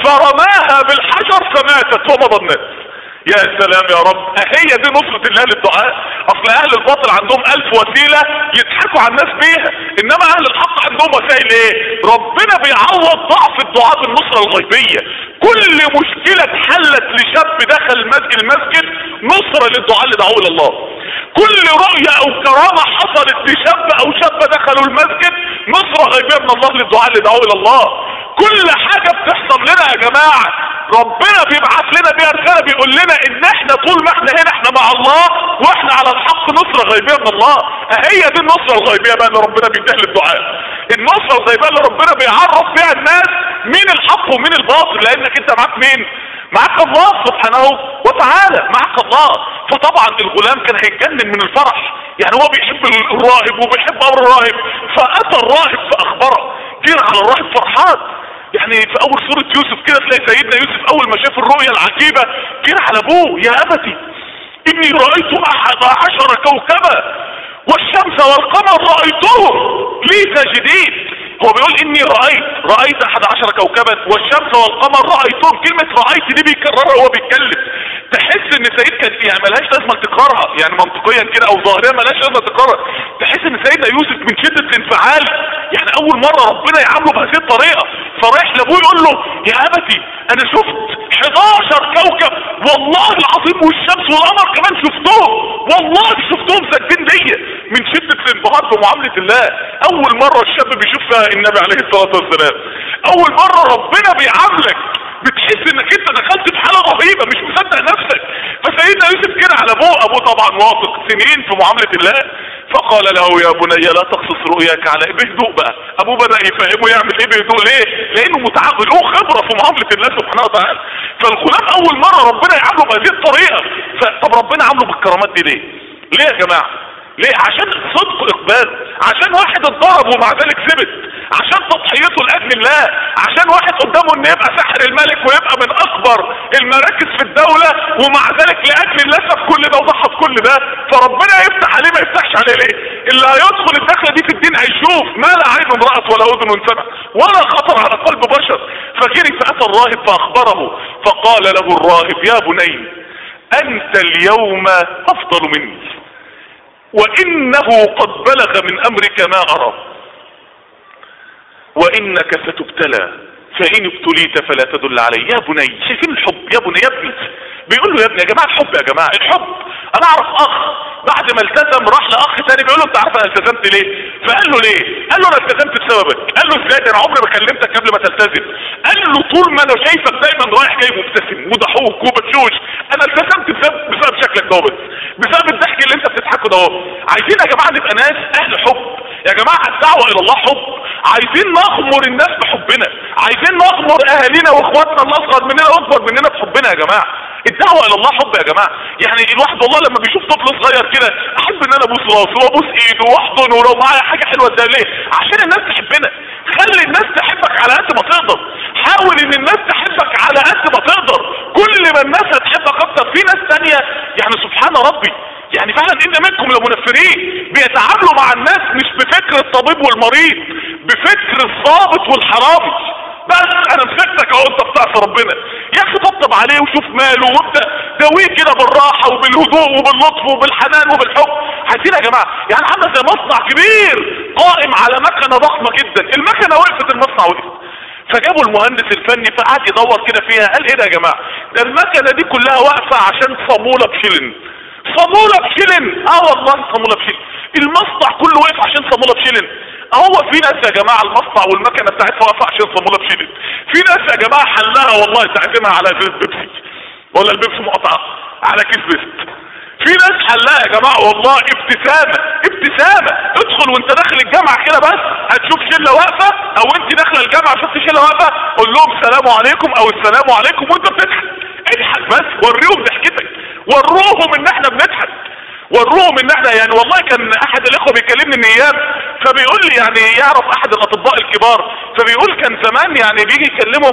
فرماها بالحجر فماتت ومضى الناس. يا سلام يا رب، هي دي نصرة الله للدعاء. اصل اهل الباطل عندهم الف وسيلة يضحكوا على الناس بيها، انما اهل الحق عندهم وسائل ايه؟ ربنا بيعوض ضعف الدعاء بالنصرة الغيبية. كل مشكلة اتحلت لشاب دخل المسجد المسجد نصرة للدعاء اللي دعوه الى الله. كل رؤية او كرامة حصلت لشاب او شابة دخلوا المسجد نصرة غيبية من الله للدعاء اللي دعوه الى الله. كل حاجة بتحصل لنا يا جماعة ربنا بيبعث لنا بيها رسالة بيقول لنا ان احنا طول ما احنا هنا احنا مع الله واحنا على الحق نصرة غيبية من الله. هي دي النصرة الغيبية بقى اللي ربنا بيديها للدعاء، النصرة الغيبية اللي ربنا بيعرف بيها الناس مين الحق ومين الباطل، لانك انت معاك مين؟ معاك الله سبحانه وتعالى، معاك الله. فطبعا الغلام كان هيتجنن من الفرح، يعني هو بيحب الراهب وبيحب امر الراهب، فاتى الراهب فاخبره، جرى على الراهب فرحان. يعني في اول سورة يوسف كده تلاقي سيدنا يوسف اول ما شاف الرؤيا العجيبة جرى على ابوه، يا ابتي اني رأيت احد عشر كوكبا والشمس والقمر رأيتهم لي ساجدين. هو بيقول اني رأيت رأيت احد عشر كوكبا والشمس والقمر رأيتهم. كلمة رأيت دي بيكررها وهو بيتكلم، تحس ان سيد كان يعني ملهاش لازمه تكرارها، يعني منطقيا كده او ظاهريا ملهاش لازمه تكرار. تحس ان سيدنا يوسف من شده الانفعال يعني اول مره ربنا يعامله بهذه الطريقه، فرايح لابوه يقول له يا ابتي انا شفت حداشر كوكب والله العظيم والشمس والقمر كمان شفتهم، والله شفتهم ساجدين ليا. من شده الانبهار بمعامله الله، اول مره الشاب بيشوف فيها النبي عليه الصلاه والسلام، اول مره ربنا بيعاملك بتحس انك انت دخلت في حاله رهيبه مش مصدق نفسك. فسيدنا يوسف كده على ابوه، ابوه طبعا واثق سنين في معامله الله، فقال له يا بني لا تقصص رؤياك على بهدوء بقى. ابوه بدأ يفهمه يعمل ايه بهدوء. ليه؟ لانه متعود، له خبرة في معاملة الله سبحانه وتعالى. فالغلام اول مرة ربنا يعامله بهذه الطريقة. طب ربنا عامله بالكرامات دي ليه؟ ليه يا جماعة؟ ليه؟ عشان صدق اقبال، عشان واحد اتضرب ومع ذلك ثبت، عشان تضحيته لاجل الله، عشان واحد قدامه ان يبقى ساحر الملك ويبقى من اكبر المراكز في الدولة ومع ذلك لاجل الله ساب كل ده وضحى بكل ده. فربنا يفتح عليه ما يفتحش عليه ليه؟ اللي هيدخل الدخله دي في الدين هيشوف ما لا عين رأت ولا اذن سمع ولا خطر على قلب بشر. فجري فاتى الراهب فاخبره، فقال له الراهب يا بني انت اليوم افضل مني وانه قد بلغ من امرك ما ارى وانك ستبتلى فان ابتليت فلا تدل علي. يا بني، شايفين الحب؟ يا بني يا ابني، بيقول له يا ابني. يا جماعه الحب، يا جماعه الحب. انا اعرف اخ بعد ما التزم راح لاخ تاني بيقول له انت عارف انا التزمت ليه؟ فقال له ليه؟ قال له انا التزمت بسببك. قال له ازاي؟ انا عمري ما كلمتك قبل ما تلتزم. قال له طول ما انا شايفك دايما رايح جاي مبتسم وضحوك وبتشوش، انا التزمت بسبب بسبب شكلك ده بس، بسبب الضحك اللي انت بتضحكه ده. عايزين يا جماعه نبقى ناس اهل حب. يا جماعه الدعوه الى الله حب. عايزين نغمر الناس بحبنا، عايزين نغمر اهالينا واخواتنا الاصغر مننا واكبر مننا بحبنا. يا جماعه الدعوه الى الله حب. يا جماعه يعني الواحد والله لما بيشوف طفل صغير كده احب ان انا ابوس راسه وابوس ايده واحضنه ولو معايا حاجه حلوه ده. ليه؟ عشان الناس تحبنا. خلي الناس تحبك على قد ما تقدر. حاول ان الناس تحبك على قد ما تقدر. كل ما الناس هتحبك اكتر. في ناس تانية يعني سبحان ربي يعني فعلا ان منكم لمنفرين بيتعاملوا مع الناس مش بفكر الطبيب والمريض، بفكر الضابط والحرامي. بس انا مسكتك اهو انت بتعصى ربنا يا اخي، طبطب عليه وشوف ماله وابدا دويه كده بالراحه وبالهدوء وباللطف وبالحنان وبالحب. عايزين يا جماعه يعني عامله زي مصنع كبير قائم على مكنه ضخمه جدا، المكنه وقفت المصنع وقف. فجابوا المهندس الفني فقعد يدور كده فيها، قال ايه ده يا جماعه؟ ده المكنه دي كلها واقفه عشان صاموله بشلن. صاموله بشلن؟ اه والله صاموله بشلن. المصنع كله وقف عشان صاموله بشلن. هو في ناس يا جماعه المصنع والمكنه بتاعتها واقفه عشان صاموله بشلن. في ناس يا جماعه حلها والله تعزمها على ازازه بيبسي ولا البيبسي مقطعه على كيس بيست. في ناس حلها يا جماعه والله ابتسامه ابتسامه. ادخل وانت داخل الجامعه كده بس هتشوف شله واقفه، او انت داخله الجامعه شفت شله واقفه قول لهم سلام عليكم او السلام عليكم وانت بتضحك. اضحك بس، وريهم ضحكتك، وروهم ان احنا بنضحك، وروهم ان احنا يعني. والله كان احد الاخوه بيكلمني من ايام فبيقول لي يعني يعرف احد الاطباء الكبار، فبيقول كان زمان يعني بيجي يكلمه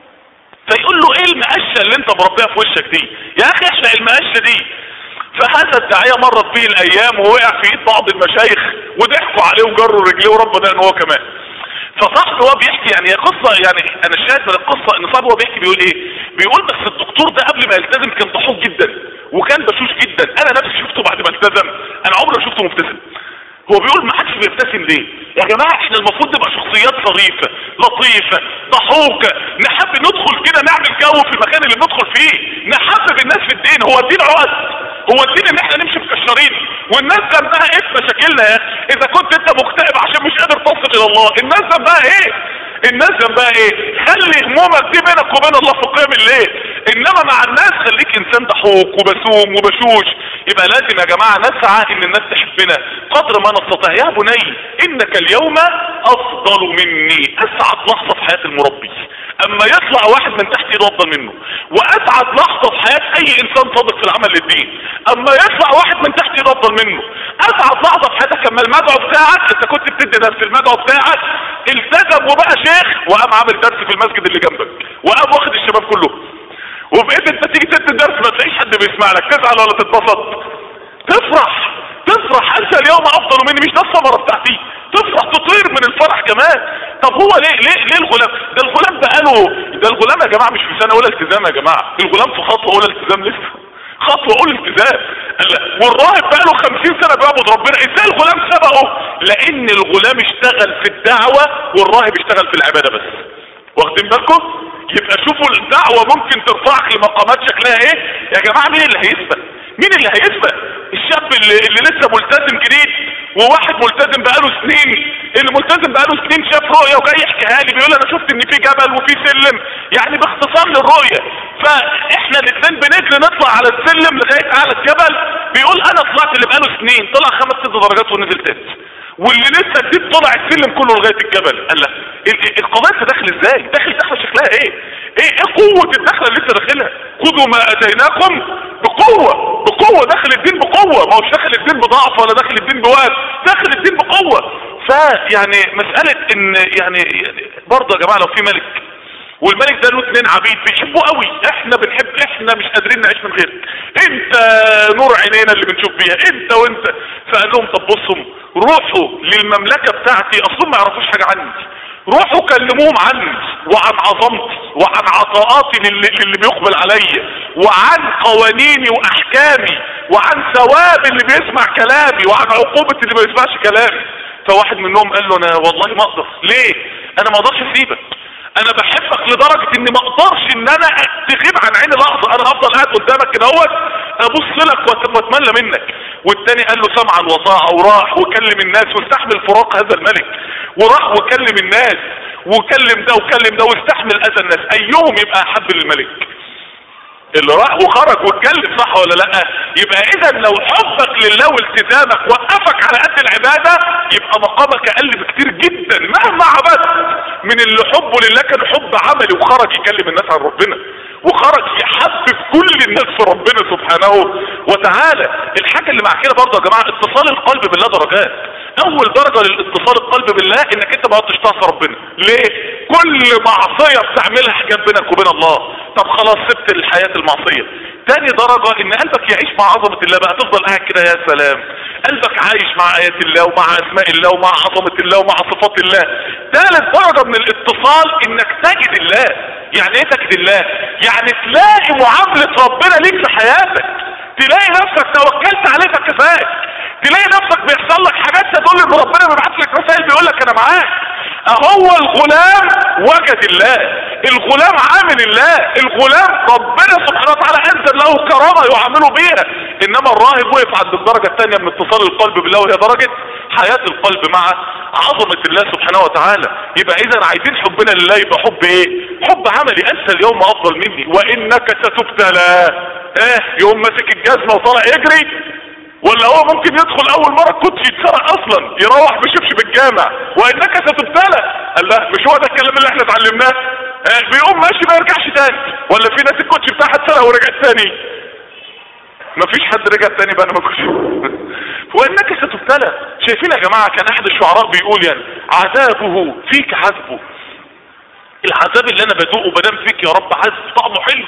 فيقول له ايه المقشه اللي انت مربيها في وشك دي؟ يا اخي احلق المقشه دي. فهذا الداعيه مرت به الايام ووقع في ايد بعض المشايخ وضحكوا عليه وجروا رجليه وربنا ده ان هو كمان. فصاحبي هو بيحكي يعني قصه، يعني انا شاهد من القصه ان صاحبي هو بيحكي بيقول ايه؟ بيقول بس الدكتور ده قبل ما يلتزم كان ضحوك جدا وكان بشوش جدا. انا نفسي شفته بعد ما التزم انا عمري ما شفته مبتسم. هو بيقول ما حدش بيبتسم ليه؟ يا جماعه احنا المفروض نبقى شخصيات ظريفه لطيفه ضحوكه، نحب ندخل كده نعمل جو في المكان اللي بندخل فيه، نحبب الناس في الدين. هو الدين عقد؟ هو الدين ان احنا نمشي مكشرين والناس ذنبها ايه في مشاكلنا؟ يا اخي اذا كنت انت مكتئب عشان مش قادر تصل الى الله الناس ذنبها ايه؟ الناس ذنبها ايه؟ خلي همومك دي بينك وبين الله في قيام الليل، انما مع الناس خليك انسان ضحوك وبسوم وبشوش. يبقى لازم يا جماعه نسعى ان الناس تحبنا قدر ما نستطيع. يا بني انك اليوم افضل مني. اسعد لحظه في حياه المربي اما يطلع واحد من تحت ايده افضل منه، واسعد لحظه في حياه اي انسان صادق في العمل للدين اما يطلع واحد من تحت ايده افضل منه. اسعد لحظه في حياتك اما المدعو بتاعك، انت كنت بتدي درس، المدعو بتاعك التزم وبقى شيخ وقام عامل درس في المسجد اللي جنبك وقام واخد الشباب كله، وبقيت انت تيجي تدي درس ما تلاقيش حد بيسمع لك، تزعل ولا تتبسط؟ تفرح تفرح. انت اليوم افضل مني، مش ده الثمره بتاعتي؟ تفرح تطير من الفرح كمان. طب هو ليه ليه ليه الغلام ده؟ الغلام بقاله ده الغلام يا جماعه مش في سنه اولى التزام يا جماعه، الغلام في خطوه اولى التزام لسه، خطوه اولى التزام. والراهب بقاله خمسين سنه بيعبد ربنا، ازاي الغلام سبقه؟ لان الغلام اشتغل في الدعوه والراهب اشتغل في العباده بس. واخدين بالكم؟ يبقى شوفوا الدعوه ممكن ترفعك لمقامات شكلها ايه يا جماعه. مين اللي هيسبق؟ مين اللي هيسبق؟ الشاب اللي, اللي لسه ملتزم جديد وواحد ملتزم بقاله سنين. اللي ملتزم بقاله سنين شاف رؤية وجاي يحكيها لي بيقول انا شفت ان في جبل وفي سلم، يعني باختصار للرؤية. فاحنا الاثنين بنجري نطلع على السلم لغاية اعلى الجبل، بيقول انا طلعت اللي بقاله سنين طلع خمس ست درجات ونزل ست، واللي لسه جديد طلع السلم كله لغاية الجبل. قال لا القضايا داخل ازاي؟ داخل داخل شكلها ايه؟ ايه ايه قوة الدخلة اللي لسه داخلها؟ خذوا ما اتيناكم بقوة. بقوة داخل الدين بقوة، ما هوش داخل الدين بضعف ولا داخل الدين بواد، داخل الدين بقوة. فيعني مسألة ان يعني برضه يا جماعة لو في ملك والملك ده له اتنين عبيد بيحبوه قوي، احنا بنحب، احنا مش قادرين نعيش من غيرك، انت نور عينينا اللي بنشوف بيها انت وانت. فقال لهم طب بصوا روحوا للمملكة بتاعتي، اصلا ما يعرفوش حاجة عني، روحوا كلموهم عني وعن عظمتي وعن عطاءاتي للي, للي بيقبل عليا، وعن قوانيني واحكامي، وعن ثواب اللي بيسمع كلامي، وعن عقوبة اللي ما بيسمعش كلامي. فواحد منهم قال له انا والله ما اقدر. ليه؟ انا ما اقدرش اسيبك، انا بحبك لدرجة اني ما اقدرش ان انا تغيب عن عيني لحظة، انا هفضل قاعد قدامك كده اهوت ابص لك واتمنى منك. والتاني قال له سمعا وطاعة، وراح وكلم الناس واستحمل فراق هذا الملك، وراح وكلم الناس وكلم ده وكلم ده واستحمل اذى الناس. ايهم يبقى احب للملك؟ اللي راح وخرج واتكلم، صح ولا لا؟ يبقى اذا لو حبك لله والتزامك وقفك على قد العبادة يبقى مقامك اقل بكتير جدا مهما عبدت من اللي حبه لله كان حب عملي وخرج يكلم الناس عن ربنا وخرج يحبب كل الناس في ربنا سبحانه وتعالى. الحاجة اللي مع كده برضه يا جماعة اتصال القلب بالله درجات. اول درجة للاتصال القلب بالله انك انت ما قعدتش تعصي ربنا. ليه؟ كل معصية بتعملها حجاب بينك وبين الله، طب خلاص سبت الحياة المعصية. تاني درجة ان قلبك يعيش مع عظمة الله، بقى تفضل قاعد كده يا سلام، قلبك عايش مع ايات الله ومع اسماء الله ومع عظمة الله ومع صفات الله. ثالث درجة من الاتصال انك تجد الله. يعني ايه تجد الله؟ يعني تلاقي معاملة ربنا ليك في حياتك، تلاقي نفسك توكلت عليه فكفاك، تلاقي نفسك بيحصل لك حاجات تدل ان ربنا بيبعت لك رسائل بيقول لك انا معاك. اهو الغلام وجد الله، الغلام عامل الله، الغلام ربنا سبحانه وتعالى انزل له كرامة يعامله بيها. انما الراهب وقف عند الدرجة الثانية من اتصال القلب بالله، وهي درجة حياة القلب مع عظمة الله سبحانه وتعالى. يبقى اذا عايزين حبنا لله يبقى حب ايه؟ حب عملي. انسى اليوم افضل مني وانك ستبتلى. ايه يوم ماسك الجزمة وطالع يجري، ولا هو ممكن يدخل اول مرة الكوتش يتسرق اصلا يروح بشبشب الجامع وانك ستبتلى. قال له مش هو ده الكلام اللي احنا اتعلمناه؟ اه بيقوم ماشي ما يرجعش تاني. ولا في ناس الكوتش بتاعها اتسرق ورجعت تاني؟ مفيش حد رجع تاني بقى. انا ما كنتش وانك ستبتلى. شايفين يا جماعة كان احد الشعراء بيقول يعني عذابه فيك عذبه، العذاب اللي انا بدوقه بدم فيك يا رب عذب طعمه حلو،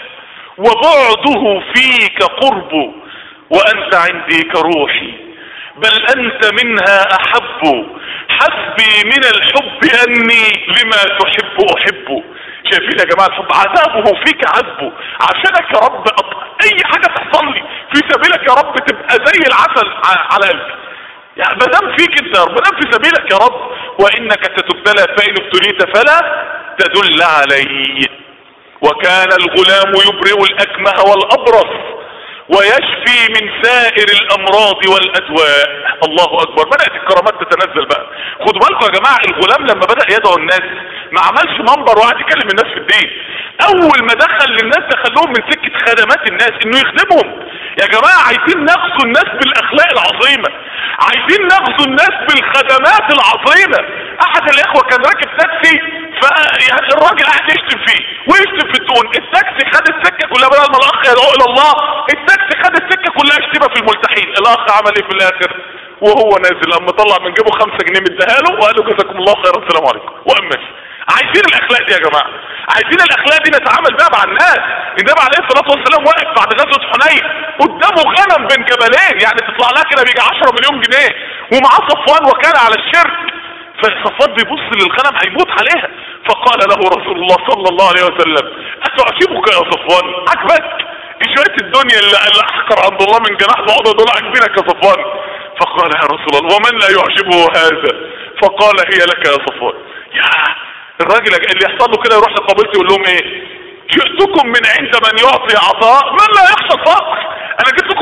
وبعده فيك قربه، وانت عندي كروحي بل انت منها احب، حسبي من الحب اني لما تحب احبه. شايفين يا جماعة الحب عذابه فيك عذبه، عشانك يا رب اي حاجة تحصل لي في سبيلك يا رب تبقى زي العسل على قلبي، يعني مدام فيك انت يا رب، مدام في سبيلك يا رب. وانك ستبتلى فان ابتليت فلا تدل علي. وكان الغلام يبرئ الاكمه والابرص ويشفي من سائر الامراض والادواء. الله اكبر، بدأت الكرامات تتنزل بقى. خدوا بالكم يا جماعة الغلام لما بدأ يدعو الناس ما عملش منبر وقعد يكلم الناس في الدين. اول ما دخل للناس دخلهم من سكة خدمات الناس انه يخدمهم. يا جماعة عايزين نغزو الناس بالاخلاق العظيمة، عايزين نغزو الناس بالخدمات العظيمة. احد الاخوة كان راكب تاكسي، ف يعني الراجل قاعد يشتم فيه ويشتم في الدون، التاكسي خد السكة كلها بدل ما الاخ يدعو الى الله، التاكسي خد السكة كلها شتيمة في الملتحين. الاخ عمل ايه في الاخر وهو نازل؟ لما طلع من جيبه خمسة جنيه مديها له وقال له جزاكم الله خيرا السلام عليكم وقام ماشي. عايزين الاخلاق دي يا جماعة، عايزين الاخلاق دي نتعامل بيها مع الناس. النبي عليه الصلاة والسلام واقف بعد غزوة حنين قدامه غنم بين جبلين، يعني تطلع لها كده بيجي عشرة مليون جنيه، ومعاه صفوان وكان على الشرك. فصفوان بيبص للغنم هيموت عليها، فقال له رسول الله صلى الله عليه وسلم اتعجبك يا صفوان؟ عجبك شوية الدنيا اللي, اللي احقر عند الله من جناح بعضة دول عجبينك يا صفوان؟ فقال يا رسول الله ومن لا يعجبه هذا؟ فقال هي لك يا صفوان. يا الراجل اللي يحصل له كده يروح لقابلته يقول لهم ايه؟ جئتكم من عند من يعطي عطاء من لا يخشى الفقر. انا جيت لكم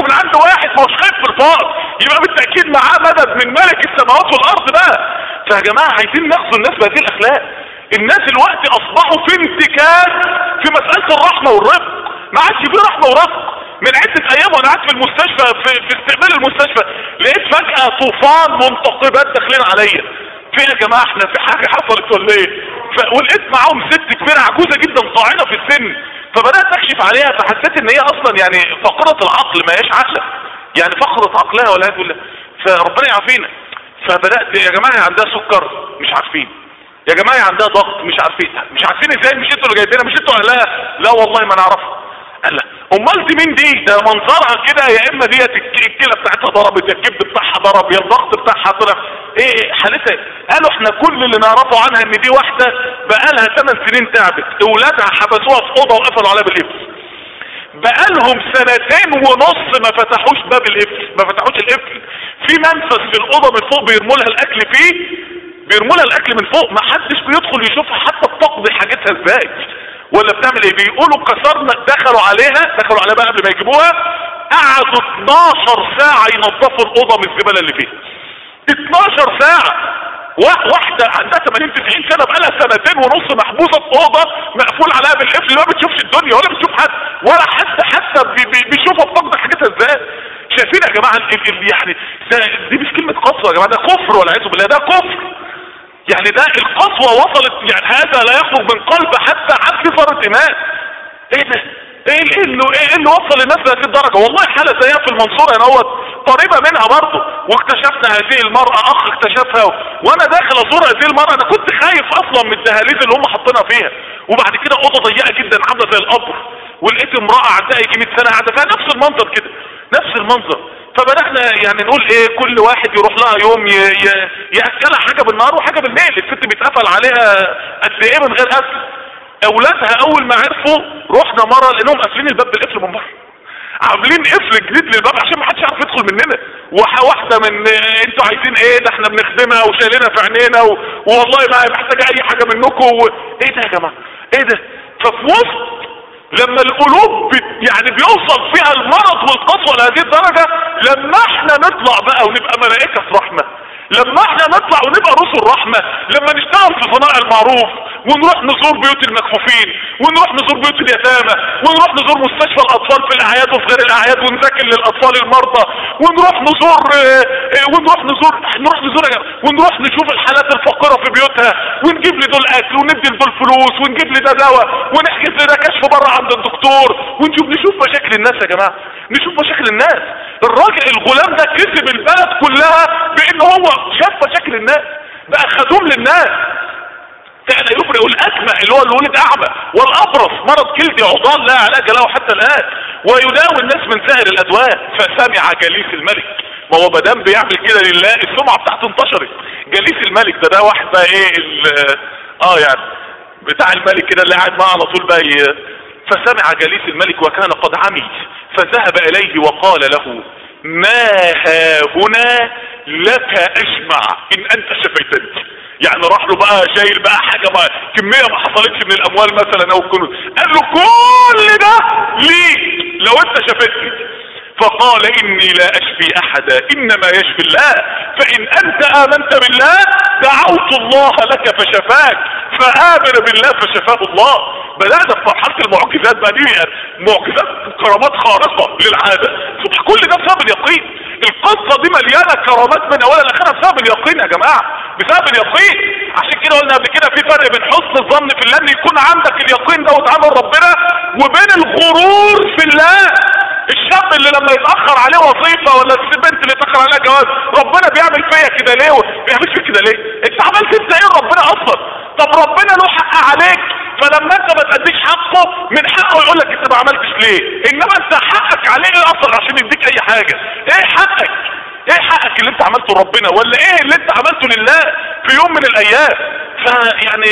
من عند واحد ما هوش خايف في الفار، يبقى بالتاكيد معاه مدد من ملك السماوات والارض بقى. فيا جماعه عايزين ناخذ الناس بهذه الاخلاق. الناس الوقت اصبحوا في انتكاس في مساله الرحمه والرفق، ما عادش في رحمه ورفق. من عده ايام وانا قاعد في المستشفى في, في استقبال المستشفى لقيت فجاه طوفان منتقبات داخلين عليا. في يا جماعه احنا في حاجه حصلت ولا ايه؟ ولقيت معاهم ست كبيره عجوزه جدا طاعنه في السن، فبدات اكشف عليها فحسيت ان هي اصلا يعني فقره العقل ما هيش عاقله، يعني فقره عقلها ولا تقول، فربنا يعافينا. فبدات يا جماعه عندها سكر مش عارفين، يا جماعه عندها ضغط مش عارفين، مش عارفين ازاي، مش انتوا اللي جايبينها، مش انتوا اهلها؟ لا والله ما نعرفها. قال لا امال دي مين دي؟ ده منظرها كده يا اما ديت الكلى بتاعتها ضربت، يا الكبد بتاعها ضرب، يا الضغط بتاعها طلع، ايه حالتها؟ قالوا احنا كل اللي نعرفه عنها ان دي واحده بقالها ثمان سنين تعبت، اولادها حبسوها في اوضه وقفلوا عليها بالقفل، بقالهم سنتين ونص ما فتحوش باب القفل، ما فتحوش القفل، في منفذ في الاوضه من فوق بيرموا لها الاكل فيه، بيرموا لها الاكل من فوق، ما حدش بيدخل يشوفها حتى بتقضي حاجتها ازاي ولا بتعمل ايه. بيقولوا كسرنا، دخلوا عليها دخلوا عليها بقى قبل ما يجيبوها، قعدوا اتناشر ساعه ينظفوا الاوضه من الزباله اللي فيها. اتناشر ساعه. واحده عندها ثمانين تسعين سنه بقالها سنتين ونص محبوسه في اوضه مقفول عليها بالقفل، ما بتشوفش الدنيا ولا بتشوف حد ولا حتى حتى بيشوفها بتقضي حاجتها ازاي. شايفين يا جماعه ال يعني دي مش كلمه قسوه يا جماعه، ده كفر والعياذ بالله، ده كفر. يعني ده القسوه وصلت، يعني هذا لا يخرج من قلب حتى عبد فرد ايمان. ايه ده؟ ايه اللي ايه اللي وصل الناس لهذه الدرجه؟ والله حاله زيها في المنصوره هنا اهوت قريبه منها برضه، واكتشفنا هذه المراه، اخ اكتشفها و... وانا داخل ازور هذه المراه انا كنت خايف اصلا من الدهاليز اللي هم حاطينها فيها، وبعد كده اوضه ضيقه جدا عامله زي القبر، ولقيت امراه عندها يجي مية سنه قاعده فيها نفس المنظر كده، نفس المنظر. فبدأنا يعني نقول ايه، كل واحد يروح لها يوم ي... ي... يأكلها حاجه بالنهار وحاجه بالليل، الست بيتقفل عليها قد ايه من غير اكل. اولادها اول ما عرفوا رحنا مره لانهم قافلين الباب بالقفل من بره، عاملين قفل جديد للباب عشان ما حدش يعرف يدخل مننا، واحده من انتوا عايزين ايه، ده احنا بنخدمها وشايلينها في عينينا و... والله ما محتاجه اي حاجه منكم و... ايه ده يا جماعه ايه ده؟ ففي وسط لما القلوب بت... يعني بيوصل فيها المرض والقسوه لهذه الدرجه، لما احنا نطلع بقى ونبقى ملائكه رحمه، لما احنا نطلع ونبقى رسل رحمة، لما نشتغل في صناع المعروف ونروح نزور بيوت المكفوفين، ونروح نزور بيوت اليتامى، ونروح نزور مستشفى الاطفال في الاعياد وفي غير الاعياد، ونذاكر للاطفال المرضى، ونروح نزور ونروح نزور نروح نزور ونروح نشوف الحالات الفقيرة في بيوتها، ونجيب لدول اكل وندي لدول فلوس، ونجيب لده دواء، ونحجز لده كشف بره عند الدكتور، ونشوف نشوف مشاكل الناس يا جماعة، نشوف مشاكل الناس. الراجل الغلام ده كسب البلد كلها بان هو شاف مشاكل الناس، بقى خدوم للناس. كان يفرق الاكمى اللي هو الولد اعمى، والابرص مرض كلدي عضال لا علاج له حتى الان، ويداوي الناس من سائر الادواء. فسمع جليس الملك، ما هو مدام بيعمل كده لله السمعه بتاعته انتشرت. جليس الملك ده ده واحد بقى ايه اه يعني بتاع الملك كده اللي قاعد معاه على طول بقى. فسمع جليس الملك وكان قد عمي، فذهب اليه وقال له ما ها هنا لك اجمع ان انت شفيتني. يعني راح له بقى شايل بقى حاجة ما كمية ما حصلتش من الاموال مثلا او الكنوز، قال له كل ده ليك لو انت شفتني. فقال اني لا اشفي احدا انما يشفي الله، فان انت امنت بالله دعوت الله لك فشفاك، فامن بالله فشفاه الله. بدأنا في مرحلة المعجزات بقى، دي معجزات كرامات خارقة للعادة، كل ده بسبب اليقين. القصة دي مليانة كرامات من اولها لاخرها بسبب اليقين يا جماعة، بسبب اليقين. عشان كده قلنا قبل كده في فرق بين حسن الظن في الله ان يكون عندك اليقين ده وتعامل ربنا، وبين الغرور في الله. الشاب اللي لما يتأخر عليه وظيفة ولا البنت اللي يتأخر عليها جواز، ربنا بيعمل فيا كده ليه بيعمل فيك كده ليه؟ انت عملت انت ايه ربنا اصلا؟ طب ربنا له حق عليك، فلما انت ما تأديش حقه من حقه يقول لك انت ما عملتش ليه، انما انت حقك عليه ايه اصلا عشان يديك اي حاجة؟ ايه حقك؟ ايه حقك اللي انت عملته ربنا، ولا ايه اللي انت عملته لله في يوم من الايام؟ فيعني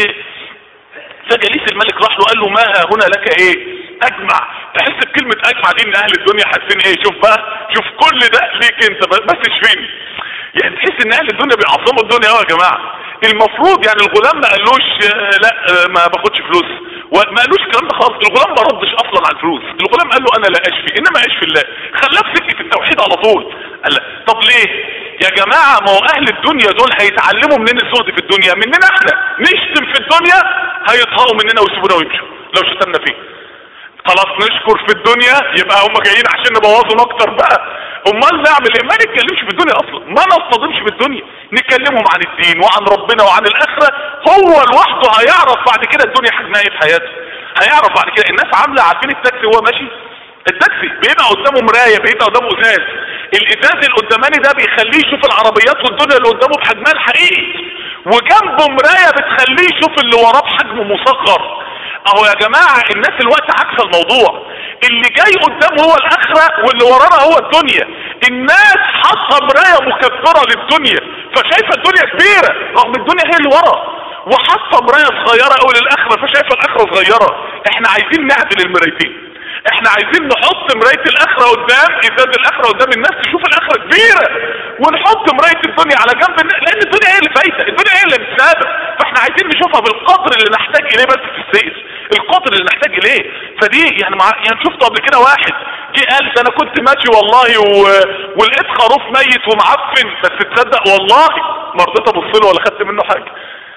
فجليس الملك راح له قال له ما هنا لك ايه اجمع. تحس بكلمة اجمع دي ان اهل الدنيا حاسين ايه، شوف بقى شوف كل ده ليك انت بس اشفيني. يعني تحس ان اهل الدنيا بيعظموا الدنيا قوي يا جماعة. المفروض يعني الغلام ما قالوش لا ما باخدش فلوس وما قالوش الكلام ده خالص. الغلام ما ردش اصلا على الفلوس، الغلام قال له انا لا اشفي انما اشفي الله، خلاه في سكه التوحيد على طول. قال لا. طب ليه يا جماعه؟ ما هو اهل الدنيا دول هيتعلموا مننا الزهد في الدنيا، مننا احنا نشتم في الدنيا هيطهقوا مننا ويسيبونا ويمشوا لو شتمنا فيه. خلاص نشكر في الدنيا يبقى هم جايين عشان نبوظهم اكتر بقى. امال نعمل ايه؟ ما نتكلمش في الدنيا اصلا، ما نصطدمش بالدنيا، نكلمهم عن الدين وعن ربنا وعن الاخره. هو لوحده هيعرف بعد كده الدنيا حجمها ايه في حياته، هيعرف بعد كده. الناس عامله عارفين التاكسي وهو ماشي، التاكسي بيبقى قدامه مرايه، بيبقى قدامه ازاز، الازاز القداماني ده بيخليه يشوف العربيات والدنيا اللي قدامه بحجمها الحقيقي، وجنبه مرايه بتخليه يشوف اللي وراه بحجم مصغر. اهو يا جماعه الناس الوقت عكس الموضوع، اللي جاي قدام هو الاخره واللي ورانا هو الدنيا. الناس حاطه مرايه مكبره للدنيا فشايفه الدنيا كبيره رغم الدنيا هي اللي ورا، وحاطه مرايه صغيره قوي للاخره فشايفه الاخره صغيره. احنا عايزين نعدل المرايتين، احنا عايزين نحط مرايه الاخره قدام، ازاز الاخره قدام الناس تشوف الاخره كبيره، ونحط مرايه الدنيا على جنب لان الدنيا هي اللي فايته، الدنيا هي اللي متسابه. فاحنا عايزين نشوفها بالقدر اللي نحتاج اليه بس في السير، القدر اللي نحتاج اليه. فدي يعني مع... يعني شفت قبل كده واحد جه قال ده انا كنت ماشي والله و... ولقيت خروف ميت ومعفن، بس تصدق والله ما رضيت ابص له ولا خدت منه حاجه.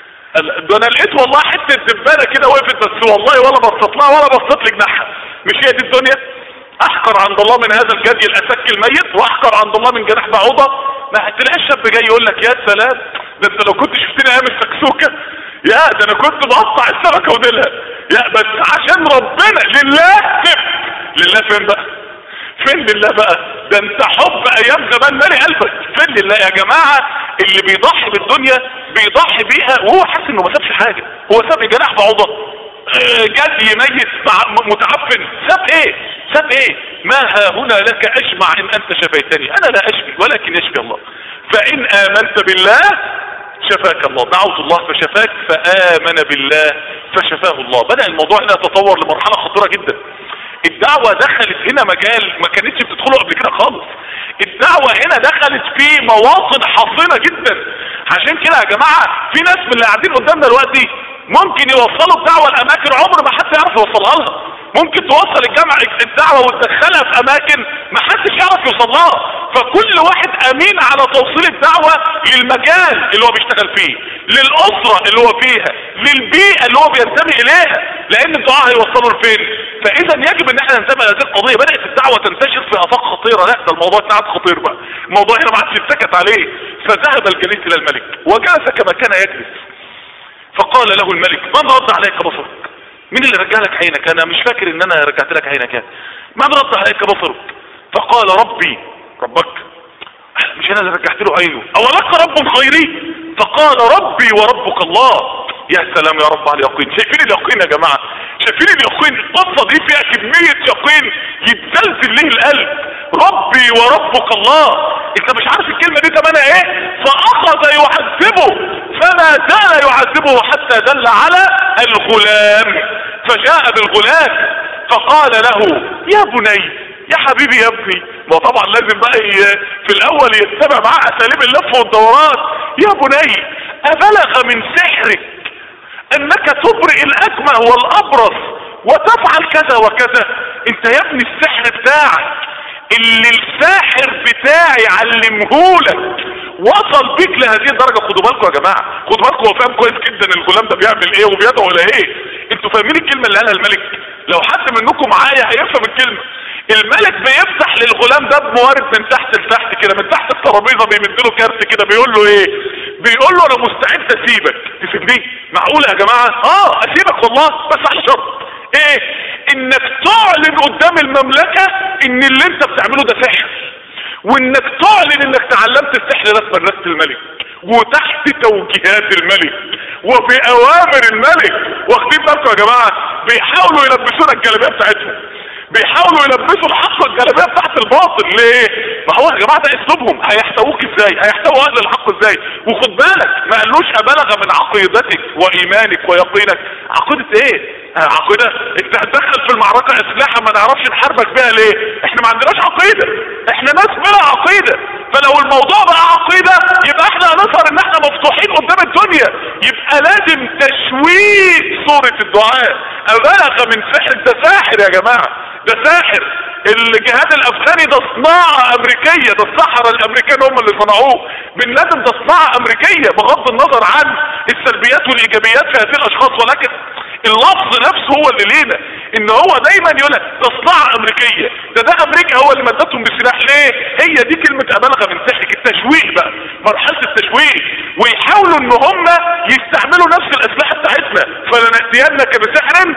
ده انا لقيت والله حته دبانه كده وقفت بس والله ولا بصيت لها ولا بصيت لجناحها. مش هي دي الدنيا؟ احقر عند الله من هذا الجدي الاسك الميت، واحقر عند الله من جناح بعوضه. ما هتلاقي الشاب جاي يقول لك يا سلام ده انت لو كنت شفتني ايام السكسوكه، يا ده انا كنت بقطع السمكه وديلها، يا بس عشان ربنا لله سبت. لله فين بقى؟ فين لله بقى؟ ده انت حب ايام زمان مالي قلبك. فين لله يا جماعه؟ اللي بيضحي بالدنيا بيضحي بيها وهو حاسس انه ما سابش حاجه، هو ساب جناح بعوضه جدي ميت متعفن، ساب ايه؟ ساب ايه؟ ما ها هنا لك اجمع ان انت شفيتني، انا لا اشفي ولكن يشفي الله، فان امنت بالله شفاك الله، دعوت الله فشفاك، فامن بالله فشفاه الله. بدأ الموضوع هنا يتطور لمرحلة خطيرة جدا. الدعوة دخلت هنا مجال ما كانتش بتدخله قبل كده خالص. الدعوة هنا دخلت في مواطن حصينة جدا. عشان كده يا جماعة في ناس من اللي قاعدين قدامنا دلوقتي ممكن يوصلوا الدعوة لأماكن عمر ما حد يعرف يوصلها لها. ممكن توصل الجامعة الدعوة وتدخلها في أماكن ما حدش يعرف يوصل لها. فكل واحد أمين على توصيل الدعوة للمجال اللي هو بيشتغل فيه، للأسرة اللي هو فيها، للبيئة اللي هو بينتمي إليها، لأن الدعاء هيوصلوا لفين. فإذا يجب إن احنا ننتبه لهذه القضية. بدأت الدعوة تنتشر في آفاق خطيرة. لا ده الموضوع اتنعت خطير بقى، الموضوع هنا ما عادش يتسكت عليه. فذهب الجليس إلى الملك وجلس كما كان يجلس، فقال له الملك من رد عليك بصرك؟ مين اللي رجع لك عينك؟ انا مش فاكر ان انا رجعت لك عينك. من رد عليك بصرك؟ فقال ربي. ربك؟ مش انا اللي رجعت له عينه. اولك رب خيري؟ فقال ربي وربك الله. يا سلام يا رب على اليقين. شايفين اليقين يا جماعة؟ شايفين اليقين؟ القصة دي فيها كمية يقين يتزلزل ليه القلب. ربي وربك الله. انت مش عارف الكلمة دي تمنى ايه؟ فاخذ يعذبه فما زال يعذبه حتى دل على الغلام. فجاء بالغلام فقال له يا بني، يا حبيبي يا ابني. وطبعا لازم بقى في الاول يتبع معاه اساليب اللف والدوران. يا بني ابلغ من سحرك انك تبرئ الاكمه والابرص وتفعل كذا وكذا؟ انت يا ابني السحر بتاعك اللي الساحر بتاعي علمهولك وصل بيك لهذه الدرجة. خدوا بالكم يا جماعة، خدوا بالكم، هو فاهم كويس جدا الغلام ده بيعمل ايه وبيدعو لايه. انتوا فاهمين الكلمة اللي قالها الملك؟ لو حد منكم معايا هيفهم الكلمة. الملك بيفتح للغلام ده بموارد من تحت لتحت كده، من تحت الترابيزه بيمدله كارت كده، بيقول له ايه؟ بيقول له انا مستعد اسيبك. تسيبني؟ معقولة يا جماعة؟ اه اسيبك والله، بس على شرط. ايه؟ انك تعلن قدام المملكة ان اللي انت بتعمله ده سحر، وانك تعلن انك تعلمت السحر رسما رسم الملك وتحت توجيهات الملك وبأوامر الملك. واخدين بالكم يا جماعة؟ بيحاولوا يلبسونا الجلابية بتاعتهم، بيحاولوا يلبسوا الحق الجلابية بتاعت الباطل. ليه؟ ما هو يا جماعة ده اسلوبهم. هيحتووك ازاي؟ هيحتووا اهل الحق ازاي؟ وخد بالك ما قالوش ابلغ من عقيدتك وايمانك ويقينك. عقيدة ايه؟ عقيدة؟ انت هتدخل في المعركة اسلحة ما نعرفش نحاربك بيها ليه؟ احنا ما عندناش عقيدة، احنا ناس بلا عقيدة. فلو الموضوع بقى عقيدة يبقى احنا هنظهر ان احنا مفتوحين قدام الدنيا. يبقى لازم تشويه صورة الدعاء. ابالغ من سحر؟ ده ساحر يا جماعة، ده ساحر. الجهاد الافغاني ده صناعة امريكية، ده السحرة الامريكان هم اللي صنعوه. بن لادن ده صناعة امريكية بغض النظر عن السلبيات والايجابيات في هذه الاشخاص، ولكن اللفظ نفسه هو اللي لينا ان هو دايما يقول لك ده صناعة امريكية، ده ده امريكا هو اللي مدتهم بالسلاح. ليه؟ هي دي كلمة ابالغة من سحر، التشويه بقى، مرحلة التشويه. ويحاولوا ان هم يستعملوا نفس الاسلحة بتاعتنا. فلنأتينك بسحر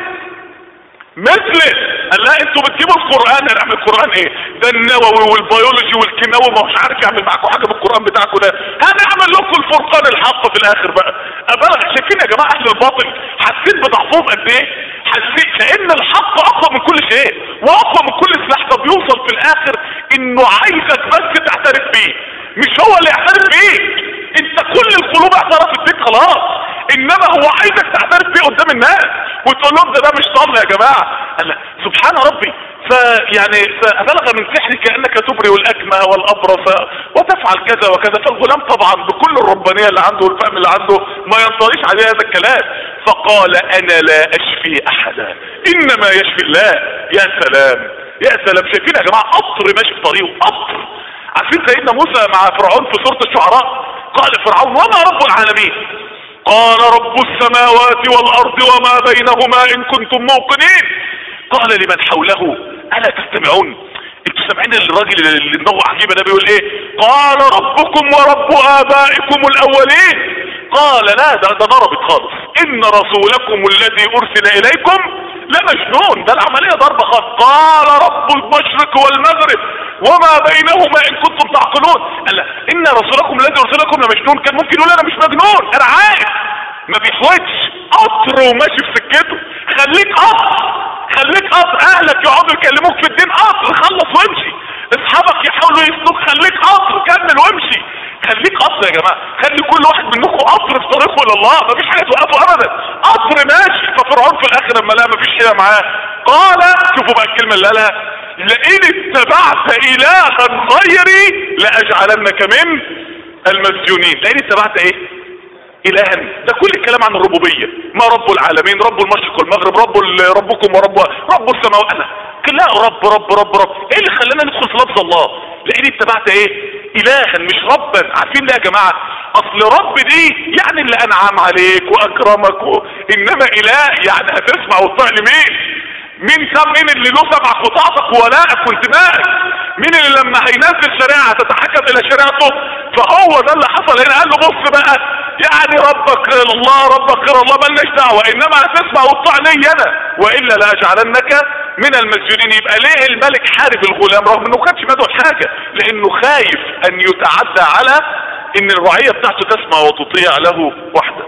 مثله. قال لا انتوا بتجيبوا القرآن، هنعمل القرآن ايه؟ ده النووي والبيولوجي والكيماوي ما هوش عارف يعمل معاكم حاجة بالقرآن بتاعكم ده، هنعمل لكم الفرقان الحق في الاخر بقى. ابالغ. شايفين يا جماعة اهل الباطل حاسين بضعفهم قد ايه؟ حاسين لان الحق اقوى من كل شيء واقوى من كل سلاح. طب يوصل في الاخر انه عايزك بس تعترف بيه، مش هو اللي يعترف بيك. انت كل القلوب اعترفت بيك خلاص، انما هو عايزك تعترف بيه قدام الناس وتقول لهم ده ده مش طبل يا جماعه. أنا سبحان ربي. فيعني فبلغ من سحرك كانك تبرئ الاكمه والابرص وتفعل كذا وكذا. فالغلام طبعا بكل الربانيه اللي عنده والفهم اللي عنده ما ينطليش عليه هذا الكلام. فقال انا لا اشفي احدا انما يشفي الله. يا سلام يا سلام. شايفين يا جماعه قطر ماشي في طريقه، قطر. عارفين سيدنا موسى مع فرعون في سوره الشعراء؟ قال فرعون وما رب العالمين؟ قال رب السماوات والارض وما بينهما ان كنتم موقنين. قال لمن حوله الا تستمعون؟ انتوا سامعين الراجل اللي دماغه عجيبه ده بيقول ايه؟ قال ربكم ورب ابائكم الاولين. قال لا ده ده ضربت خالص، ان رسولكم الذي ارسل اليكم لمجنون. ده العمليه ضربه خالص. قال رب المشرق والمغرب وما بينهما ان كنتم تعقلون. قال لا ان رسولكم الذي ارسلكم لمجنون. كان ممكن يقول انا مش مجنون، انا عارف. ما بيحوجش، قطر وماشي في سكته. خليك قطر، خليك قطر. اهلك يقعدوا يكلموك في الدين، قطر خلص وامشي. اصحابك يحاولوا يسلوك، خليك قطر كمل وامشي. خليك قطر يا جماعه، خلي كل واحد منكم قطر في طريقه الى الله. مفيش حاجه توقفه ابدا، قطر ماشي. ففرعون في الاخر لما لقى مفيش حاجه معاه قال، شوفوا بقى الكلمه اللي قالها، لئن اتبعت الها غيري لاجعلنك من المسجونين. لئن اتبعت ايه؟ الها. ده كل الكلام عن الربوبيه. ما رب العالمين؟ رب المشرق والمغرب، رب ربكم ورب رب السماوات. انا كلها رب رب رب رب. ايه اللي خلانا ندخل في لفظ الله؟ لئن اتبعت ايه؟ الها مش ربا. عارفين ليه يا جماعه؟ اصل رب دي يعني اللي انعم عليك واكرمك و... انما اله يعني هتسمع وتطيع لمين؟ مين كم مين اللي له سمعك وطاعتك وولائك وانتمائك؟ مين اللي لما هينزل شريعه تتحكم الى شريعته؟ فهو ده اللي حصل هنا. قال له بص بقى، يعني ربك الله ربك غير الله مالناش دعوه، انما هتسمع وتطيع لي انا والا لاجعلنك من المسجونين. يبقى ليه الملك حارب الغلام رغم انه كانش مدعو حاجه؟ لانه خايف ان يتعدى على ان الرعيه بتاعته تسمع وتطيع له وحده.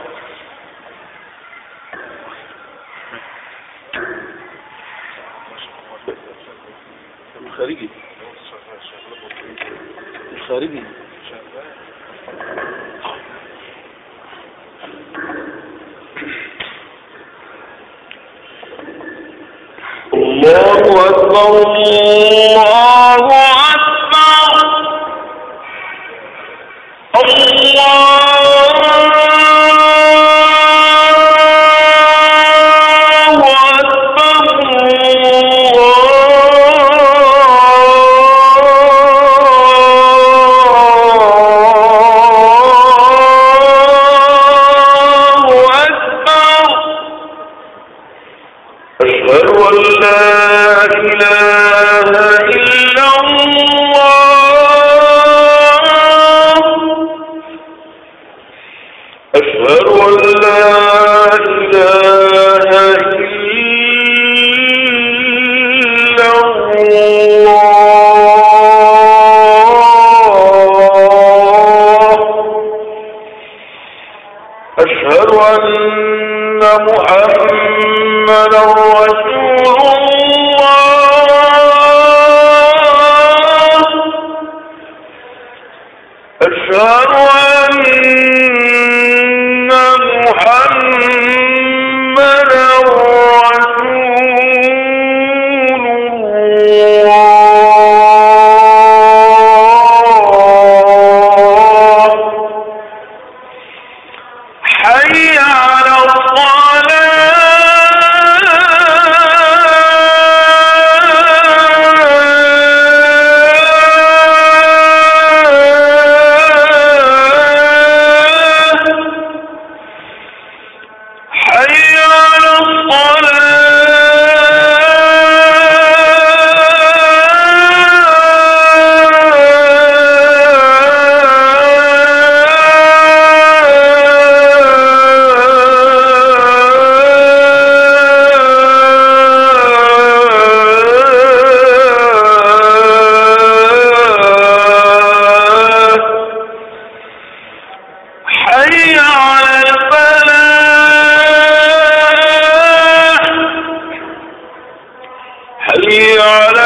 الخارجي الخارجي الله أكبر الله أكبر الله أشهد أن محمدا رسول الله. أشهد أن محمدا رسول على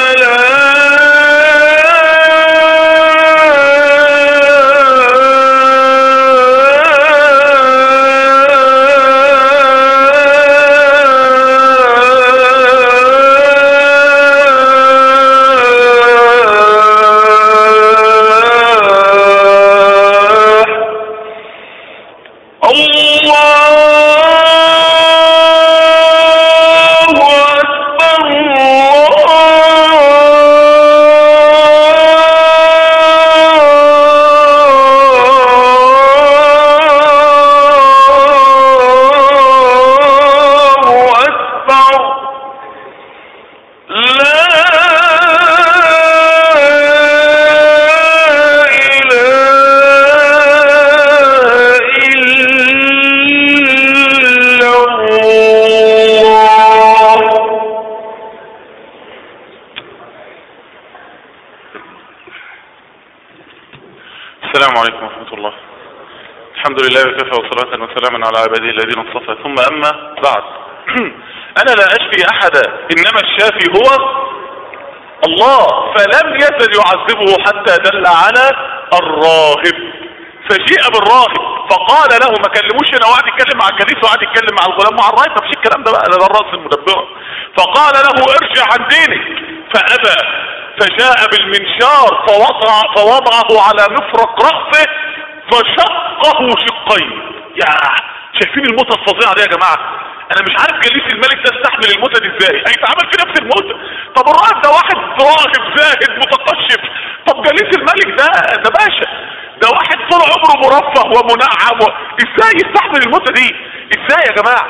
السلام عليكم ورحمة الله. الحمد لله وكفى وصلاة وسلاما على عباده الذين اصطفى، ثم أما بعد. أنا لا أشفي أحدا إنما الشافي هو الله، فلم يزل يعذبه حتى دل على الراهب. فجيء بالراهب فقال له، ما كلموش هنا وقعد يتكلم مع الكنيسة وقعد يتكلم مع الغلام مع الراهب، مفيش الكلام ده بقى، ده الراس المدبرة. فقال له ارجع عن دينك فأبى، فجاء بالمنشار فوضع فوضعه على مفرق رأسه فشقه شقين. يا شايفين الموتة الفظيعة دي يا جماعة؟ انا مش عارف جليس الملك ده استحمل الموتة دي ازاي، هيتعامل في نفس الموتة. طب الراجل ده واحد راهب زاهد متقشف، طب جليس الملك ده ده باشا، ده واحد طول عمره مرفه ومنعم، ازاي يستحمل الموتة دي؟ ازاي يا جماعة؟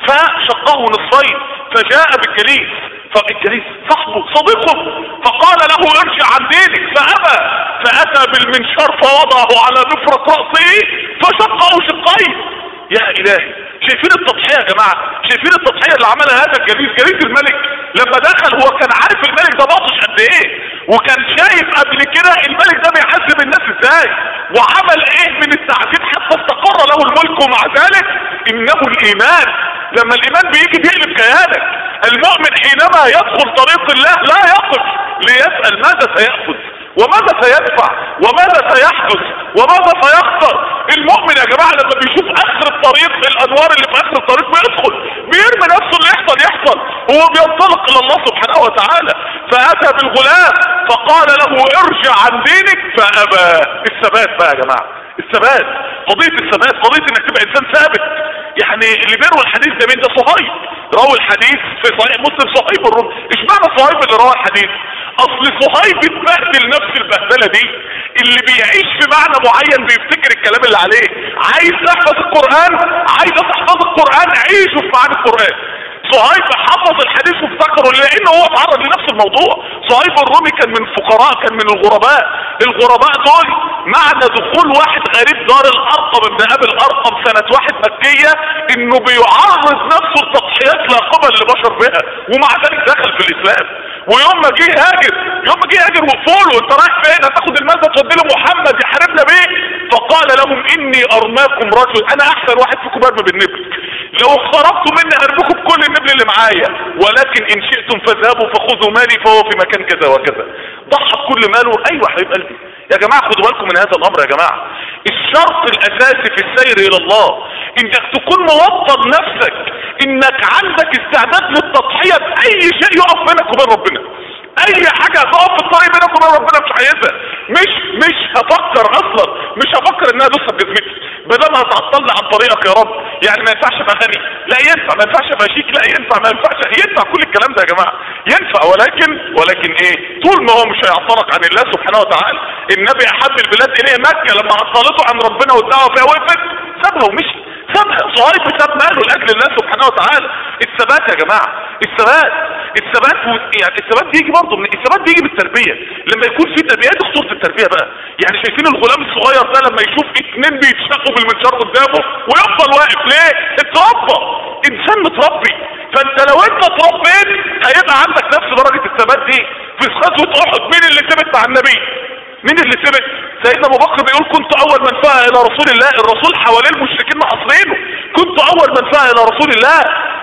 فشقه نصفين فجاء بالجليس، فالجليس صاحبه صديقه فقال له ارجع عن دينك فأبى، فأتى بالمنشار فوضعه على مفرق رأسه فشقه شقين. يا إلهي، شايفين التضحية يا جماعة؟ شايفين التضحية اللي عملها هذا الجليس؟ جليس الملك لما دخل هو كان عارف الملك ده باطش قد ايه، وكان شايف قبل كده الملك ده بيعذب الناس ازاي، وعمل ايه من التعذيب حتى استقر له الملك. ومع ذلك انه الايمان، لما الايمان بيجي بيقلب كيانك. المؤمن حينما يدخل طريق الله لا يقف ليسأل ماذا سيأخذ وماذا سيدفع وماذا سيحدث وماذا سيخسر. المؤمن يا جماعة لما بيشوف اخر الطريق، الانوار اللي في اخر الطريق، بيدخل بيرمي نفسه اللي يحصل يحصل، هو بينطلق الى الله سبحانه وتعالى. فاتى بالغلام فقال له ارجع عن دينك فابى. الثبات بقى يا جماعة، الثبات، قضية الثبات، قضية انك تبقى انسان ثابت. يعني اللي بيروي الحديث ده مين؟ ده صهيب، روى الحديث في صحيح مسلم، صهيب الرومي. ايش معنى صهيب اللي روى الحديث؟ اصل صهيب اتبهدل نفس البهدله دي. اللي بيعيش في معنى معين بيفتكر الكلام اللي عليه. عايز تحفظ القرآن، عايز تحفظ القرآن، عيشه في معنى القرآن. صهيب حفظ الحديث وافتكره لانه هو اتعرض لنفس الموضوع. صهيب الرومي كان من الفقراء، كان من الغرباء. الغرباء دول معنى دخول واحد غريب دار الارقم ابن ابي الارقم سنة واحد مكية انه بيعرض نفسه لتضحيات لا قبل لبشر بها، ومع ذلك دخل في الاسلام. ويوم ما جه هاجر، يوم ما جه هاجر وقفوله انت رايح فين؟ هتاخد المال ده تودي له محمد يحاربنا بيه؟ فقال لهم اني ارماكم رجل، انا احسن واحد فيكم برمي بالنبل، لو اقتربتم مني ارميكم بكل النبل اللي معايا، ولكن ان شئتم فاذهبوا فخذوا مالي فهو في مكان كذا وكذا. ضحى بكل ماله. ايوه حبيب قلبي يا جماعة، خدوا بالكم من هذا الامر يا جماعة. الشرط الاساسي في السير الى الله انك تكون موطن نفسك انك عندك استعداد للتضحية باي شيء يقف بينك وبين ربنا. اي حاجة هتقف في الطريق بينك وبين ربنا مش عايزها، مش مش هفكر اصلا، مش هفكر انها دوسها بجسمتي بدل ما هتعطلني عن طريقك يا رب. يعني ما ينفعش ابقى غني، لا ينفع. ما ينفعش ابقى شيك، لا ينفع. ما ينفعش، ينفع كل الكلام ده يا جماعة، ينفع. ولكن ولكن ايه؟ طول ما هو مش هيعطلك عن الله سبحانه وتعالى. النبي احب البلاد اليه مكة، لما عطلته عن ربنا والدعوة فيها وقفت سابها ومشي، سابها. صهيب ساب ماله لاجل الله سبحانه وتعالى. الثبات يا جماعة، الثبات الثبات يعني الثبات بيجي برضه من الثبات بيجي بالتربية. لما يكون في تربية، دي خطورة التربية بقى. يعني شايفين الغلام الصغير ده لما يشوف اتنين بيتشقوا بالمنشار قدامه ويفضل واقف ليه؟ اتربى، انسان متربي. فانت لو انت اتربيت هيبقى عندك نفس درجة الثبات دي. في غزوة احد مين اللي ثبت مع النبي؟ مين اللي ثبت؟ سيدنا ابو بكر بيقول كنت اول من فاء الى رسول الله. الرسول حواليه المشركين محاصرينه، كنت اول من فاء الى رسول الله.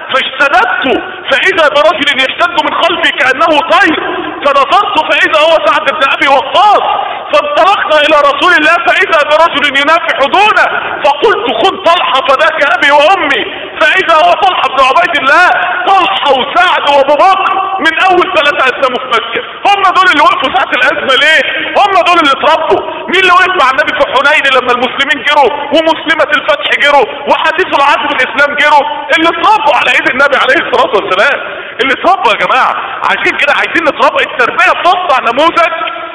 فاجتنبت فاذا برجل يشتد من خلفي كانه طير، فنظرت فاذا هو سعد بن ابي وقاص، فانطلقنا الى رسول الله فاذا برجل ينافح دونه، فقلت خذ طلحه فذاك ابي وامي، فاذا هو طلحه بن عبيد الله. طلحه وسعد وابو بكر من اول ثلاثه اسلموا في مكه، هم دول اللي وقفوا ساعه الازمه. ليه؟ هم دول اللي اتربوا. مين اللي وقف مع النبي في حنين لما المسلمين جروا ومسلمه الفتح جروا وحديث العهد بالاسلام جروا؟ اللي اتربوا على ايد النبي عليه الصلاه والسلام، اللي اتربوا يا جماعه. عشان كده عايزين نتربى. التربيه بتصنع نموذج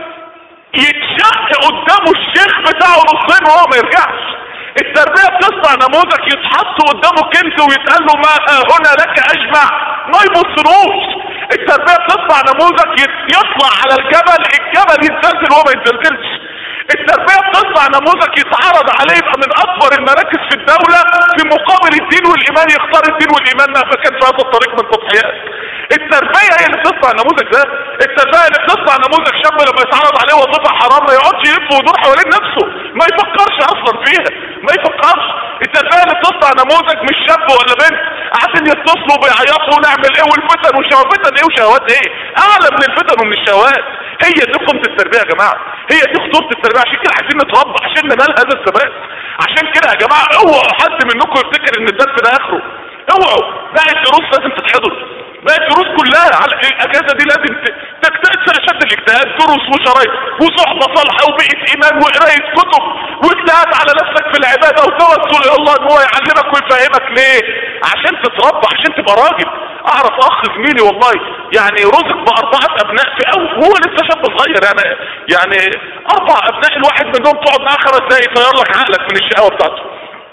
يتشق قدامه الشيخ بتاعه نصين وهو ما يرجعش. التربيه بتصنع نموذج يتحط قدامه كنز ويتقال له ما هنا لك اجمع ما يبصلوش. التربيه بتصنع نموذج يطلع على الجبل الجبل يتزلزل وهو ما يتزلزلش. التربيه بتصنع نموذج يتعرض عليه يبقى من اكبر المراكز في الدوله في مقابل الدين والايمان، يختار الدين والايمان مهما كان في هذا الطريق من تضحيات. التربيه هي اللي بتصنع النموذج ده. التربيه اللي بتصنع نموذج شاب لما يتعرض عليه وظيفه حرام ما يقعدش يلف ويدور حوالين نفسه، ما يفكرش اصلا فيها، ما يفكرش. التربيه اللي بتصنع نموذج مش شاب ولا بنت عشان يتصلوا بيعيطوا ونعمل ايه والفتن والشهوات. فتن ايه وشهوات ايه؟ اعلى من الفتن ومن الشهوات. هي دي قيمه التربيه يا جماعه، هي دي خطوره التربيه. عشان كده عايزين نتربى عشان ننال هذا الثبات. عشان كده يا جماعه اوعوا حد منكم يفتكر ان الدرس ده اخره. اوعوا، بقى الدروس لازم تتحضر، بقى الدروس كلها على الاجازه دي لازم تجتهد اشد الاجتهاد، دروس وشرايط وصحبه صالحه وبيئه ايمان وقرايه كتب واجتهاد على نفسك في العباده وتوسل الى الله ان هو يعلمك ويفهمك. ليه؟ عشان تتربى، عشان تبقى راجل. اعرف اخ زميلي والله يعني رزق باربعه ابناء في اول وهو لسه شاب صغير، يعني يعني اربع ابناء الواحد منهم تقعد معاه خمس دقايق يطير لك عقلك من الشقاوه بتاعته.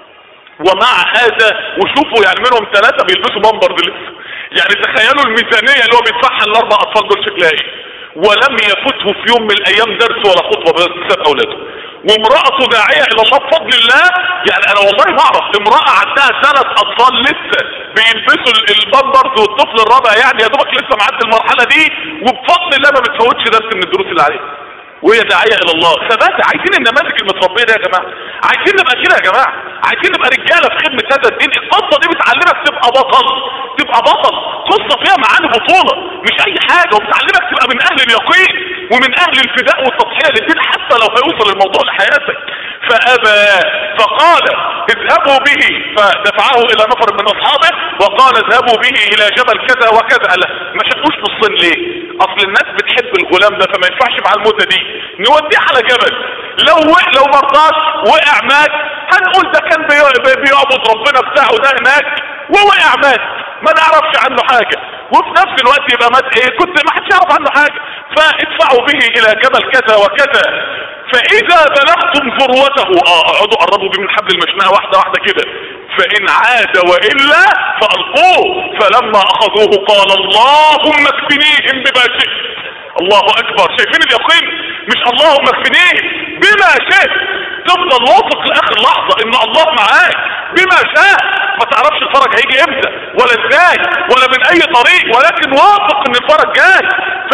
ومع هذا وشوفوا يعني منهم ثلاثه بيلبسوا بامبرز لسه. يعني تخيلوا الميزانيه اللي هو بيدفعها الاربع اطفال دول شكلها ايه. ولم يفوته في يوم من الايام درس ولا خطبه بسبب اولاده. وامراته داعيه الى الله بفضل الله. يعني انا والله ما اعرف امراه عندها ثلاث اطفال لسه بيلبسوا البامبرز والطفل الرابع يعني يا دوبك لسه معدي المرحله دي وبفضل الله ما بتفوتش درس من الدروس اللي عليه. وهي داعيه الى الله. ثبات. عايزين النماذج المتربيه ده يا جماعه، عايزين نبقى كده يا جماعه، عايزين نبقى رجاله في خدمه هذا الدين. القصه دي بتعلمك تبقى بطل، تبقى بطل. قصه فيها معاني بطوله مش اي حاجه، وبتعلمك تبقى من اهل اليقين ومن اهل الفداء والتضحيه للدين حتى لو هيوصل الموضوع لحياتك. فابى فقال اذهبوا به، فدفعه الى نفر من اصحابه وقال اذهبوا به الى جبل كذا وكذا. قال ما شافوش نصين ليه؟ اصل الناس بتحب الغلام ده فما ينفعش مع الموتة دي نوديه على جبل. لو لو مرضاش وقع مات هنقول ده كان بيعبد ربنا بتاعه ده هناك ووقع مات ما نعرفش عنه حاجة، وفي نفس الوقت يبقى مات ايه كنت ما حدش يعرف عنه حاجة. فادفعوا به الى جبل كذا وكذا فاذا بلغتم ذروته اه اقعدوا قربوا به من حبل المشنقة واحدة واحدة كده، فان عاد والا فالقوه. فلما اخذوه قال اللهم اكفنيهم بما شئت. الله اكبر. شايفين اليقين؟ مش اللهم اكفنيهم بما شئت، تفضل واثق لاخر لحظة ان الله معاك بما شاء. ما تعرفش الفرج هيجي امتى ولا ازاي ولا من اي طريق، ولكن واثق ان الفرج جاي.